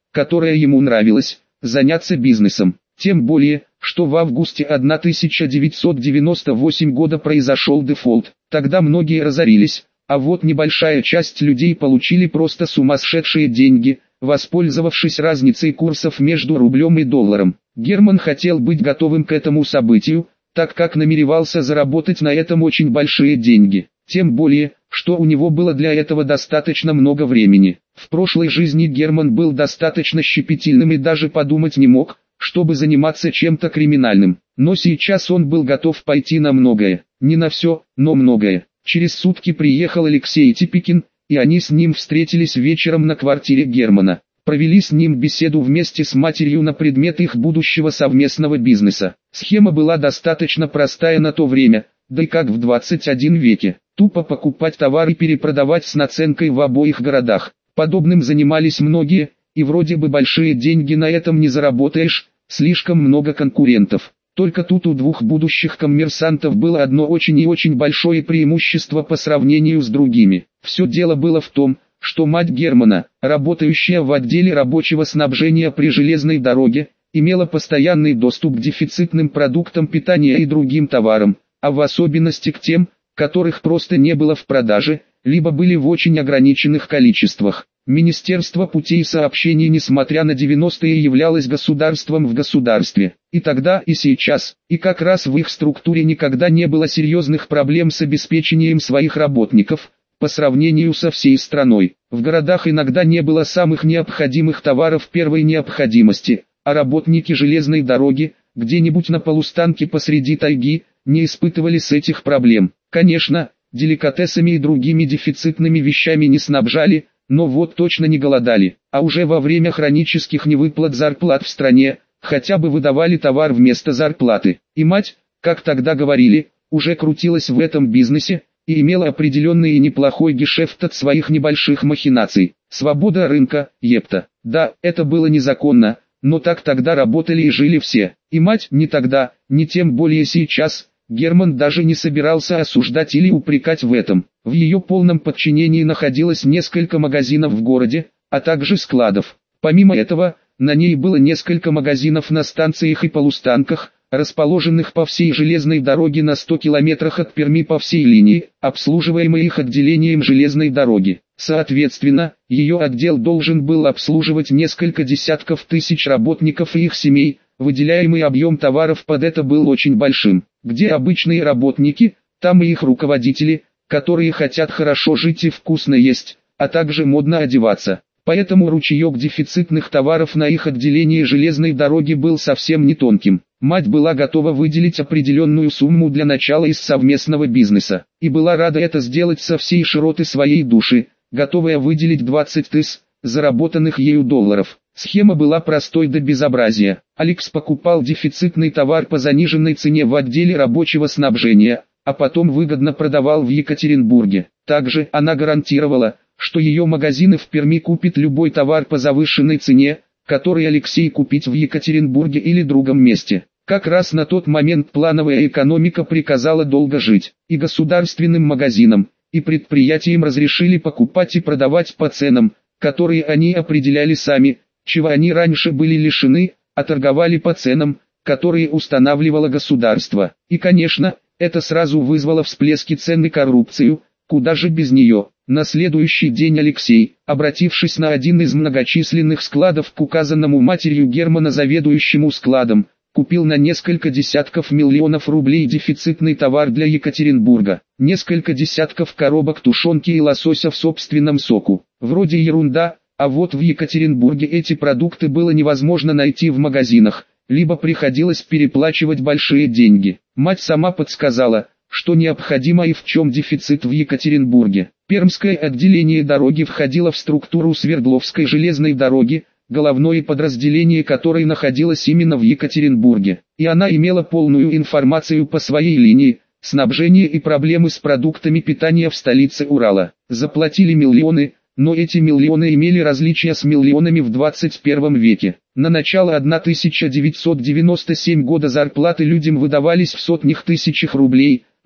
которая ему нравилась, заняться бизнесом. Тем более, что в августе тысяча девятьсот девяносто восьмого года произошел дефолт. Тогда многие разорились, а вот небольшая часть людей получили просто сумасшедшие деньги, воспользовавшись разницей курсов между рублем и долларом. Герман хотел быть готовым к этому событию, так как намеревался заработать на этом очень большие деньги. Тем более, что у него было для этого достаточно много времени. В прошлой жизни Герман был достаточно щепетильным и даже подумать не мог, чтобы заниматься чем-то криминальным. Но сейчас он был готов пойти на многое. Не на все, но многое. Через сутки приехал Алексей Типикин, и они с ним встретились вечером на квартире Германа. Провели с ним беседу вместе с матерью на предмет их будущего совместного бизнеса. Схема была достаточно простая на то время, да и как в двадцать первом веке. Тупо покупать товар и перепродавать с наценкой в обоих городах. Подобным занимались многие, и вроде бы большие деньги на этом не заработаешь, слишком много конкурентов. Только тут у двух будущих коммерсантов было одно очень и очень большое преимущество по сравнению с другими. Все дело было в том, что мать Германа, работающая в отделе рабочего снабжения при железной дороге, имела постоянный доступ к дефицитным продуктам питания и другим товарам, а в особенности к тем, которых просто не было в продаже, либо были в очень ограниченных количествах. Министерство путей сообщений, несмотря на девяностые, являлось государством в государстве. И тогда, и сейчас, и как раз в их структуре никогда не было серьезных проблем с обеспечением своих работников, по сравнению со всей страной. В городах иногда не было самых необходимых товаров первой необходимости, а работники железной дороги, где-нибудь на полустанке посреди тайги, не испытывали с этих проблем. Конечно, деликатесами и другими дефицитными вещами не снабжали, но вот точно не голодали, а уже во время хронических невыплат зарплат в стране, хотя бы выдавали товар вместо зарплаты. И мать, как тогда говорили, уже крутилась в этом бизнесе, и имела определенный и неплохой гешефт от своих небольших махинаций. Свобода рынка, епта. Да, это было незаконно, но так тогда работали и жили все. И мать не тогда, не тем более сейчас, Герман даже не собирался осуждать или упрекать в этом. В ее полном подчинении находилось несколько магазинов в городе, а также складов. Помимо этого, на ней было несколько магазинов на станциях и полустанках, расположенных по всей железной дороге на ста километрах от Перми по всей линии, обслуживаемой их отделением железной дороги. Соответственно, ее отдел должен был обслуживать несколько десятков тысяч работников и их семей, выделяемый объем товаров под это был очень большим. Где обычные работники, там и их руководители, которые хотят хорошо жить и вкусно есть, а также модно одеваться. Поэтому ручеек дефицитных товаров на их отделении железной дороги был совсем не тонким. Мать была готова выделить определенную сумму для начала из совместного бизнеса, и была рада это сделать со всей широты своей души, готовая выделить двадцать тысяч заработанных ею долларов. Схема была простой до безобразия. Алекс покупал дефицитный товар по заниженной цене в отделе рабочего снабжения, а потом выгодно продавал в Екатеринбурге. Также она гарантировала, что ее магазины в Перми купят любой товар по завышенной цене, который Алексей купить в Екатеринбурге или другом месте. Как раз на тот момент плановая экономика приказала долго жить, и государственным магазинам, и предприятиям разрешили покупать и продавать по ценам, которые они определяли сами, чего они раньше были лишены, а торговали по ценам, которые устанавливало государство. И конечно, это сразу вызвало всплески цен и коррупцию, куда же без нее. На следующий день Алексей, обратившись на один из многочисленных складов к указанному матерью Германа заведующему складом, купил на несколько десятков миллионов рублей дефицитный товар для Екатеринбурга, несколько десятков коробок тушенки и лосося в собственном соку. Вроде ерунда, а вот в Екатеринбурге эти продукты было невозможно найти в магазинах, либо приходилось переплачивать большие деньги. Мать сама подсказала, что необходимо и в чем дефицит в Екатеринбурге. Пермское отделение дороги входило в структуру Свердловской железной дороги, головное подразделение которой находилось именно в Екатеринбурге, и она имела полную информацию по своей линии, снабжения и проблемы с продуктами питания в столице Урала. Заплатили миллионы, но эти миллионы имели различия с миллионами в двадцать первом веке. На начало тысяча девятьсот девяносто седьмого года зарплаты людям выдавались в сотнях тысячах рублей,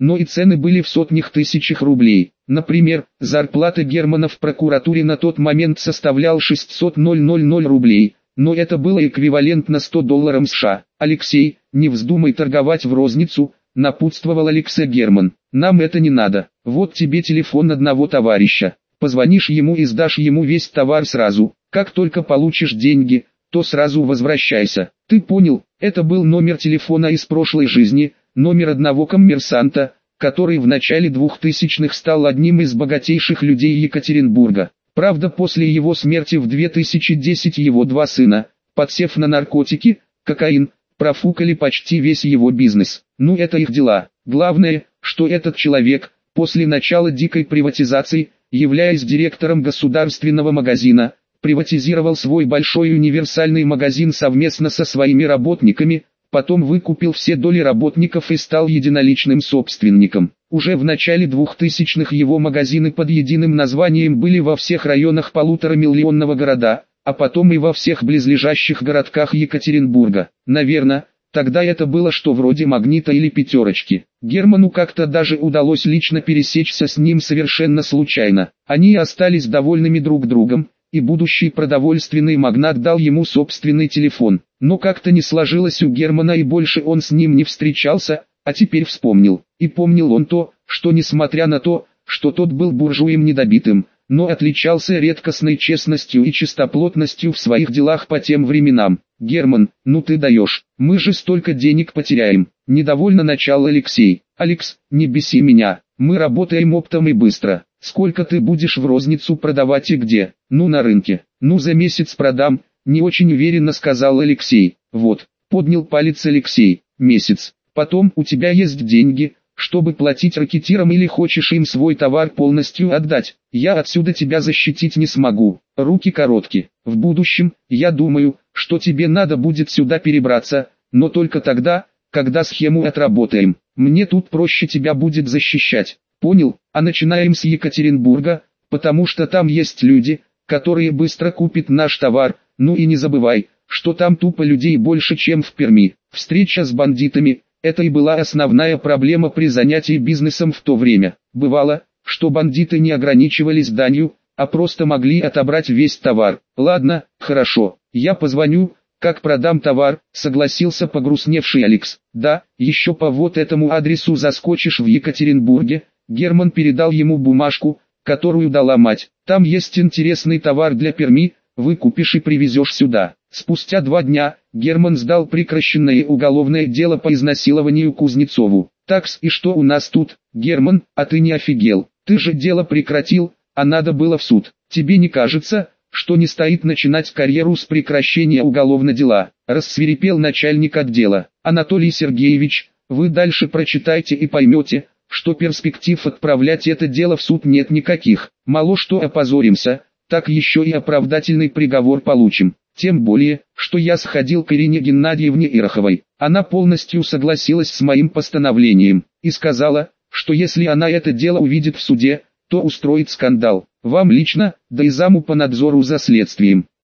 но и цены были в сотнях тысячах рублей. Например, зарплата Германа в прокуратуре на тот момент составлял шестьсот тысяч рублей, но это было эквивалентно ста долларам США. «Алексей, не вздумай торговать в розницу», — напутствовал Алекса Герман. «Нам это не надо. Вот тебе телефон одного товарища. Позвонишь ему и сдашь ему весь товар сразу. Как только получишь деньги, то сразу возвращайся. Ты понял?» Это был номер телефона из прошлой жизни, номер одного коммерсанта, который в начале двухтысячных стал одним из богатейших людей Екатеринбурга. Правда, после его смерти в две тысячи десятом его два сына, подсев на наркотики, кокаин, профукали почти весь его бизнес. Ну это их дела. Главное, что этот человек, после начала дикой приватизации, являясь директором государственного магазина, приватизировал свой большой универсальный магазин совместно со своими работниками, потом выкупил все доли работников и стал единоличным собственником. Уже в начале двухтысячных его магазины под единым названием были во всех районах полуторамиллионного города, а потом и во всех близлежащих городках Екатеринбурга. Наверное, тогда это было что вроде «Магнита» или «Пятерочки». Герману как-то даже удалось лично пересечься с ним совершенно случайно. Они остались довольными друг другом, и будущий продовольственный магнат дал ему собственный телефон. Но как-то не сложилось у Германа и больше он с ним не встречался, а теперь вспомнил. И помнил он то, что несмотря на то, что тот был буржуем недобитым, но отличался редкостной честностью и чистоплотностью в своих делах по тем временам. «Герман, ну ты даешь, мы же столько денег потеряем», — недовольно начал Алексей. «Алекс, не беси меня, мы работаем оптом и быстро. Сколько ты будешь в розницу продавать и где?» «Ну на рынке, ну за месяц продам», — не очень уверенно сказал Алексей. «Вот», — поднял палец Алексей, — «месяц. Потом у тебя есть деньги, чтобы платить ракетирам или хочешь им свой товар полностью отдать. Я отсюда тебя защитить не смогу, руки короткие. В будущем, я думаю, что тебе надо будет сюда перебраться, но только тогда, когда схему отработаем. Мне тут проще тебя будет защищать. Понял? А начинаем с Екатеринбурга, потому что там есть люди, которые быстро купят наш товар. Ну и не забывай, что там тупо людей больше, чем в Перми. Встреча с бандитами – это и была основная проблема при занятии бизнесом в то время. Бывало, что бандиты не ограничивались данью, а просто могли отобрать весь товар. «Ладно, хорошо, я позвоню, как продам товар», — согласился погрустневший Алекс. «Да, еще по вот этому адресу заскочишь в Екатеринбурге». Герман передал ему бумажку, которую дала мать. «Там есть интересный товар для Перми, выкупишь и привезешь сюда». Спустя два дня, Герман сдал прекращенное уголовное дело по изнасилованию Кузнецову. «Такс, и что у нас тут, Герман, а ты не офигел? Ты же дело прекратил, а надо было в суд. Тебе не кажется, что не стоит начинать карьеру с прекращения уголовного дела?» Рассвирепел начальник отдела. «Анатолий Сергеевич, вы дальше прочитайте и поймете, что перспектив отправлять это дело в суд нет никаких. Мало что опозоримся, так еще и оправдательный приговор получим. Тем более, что я сходил к Ирине Геннадьевне Ироховой. Она полностью согласилась с моим постановлением и сказала, что если она это дело увидит в суде, то устроит скандал. Вам лично, да и заму по надзору за следствием.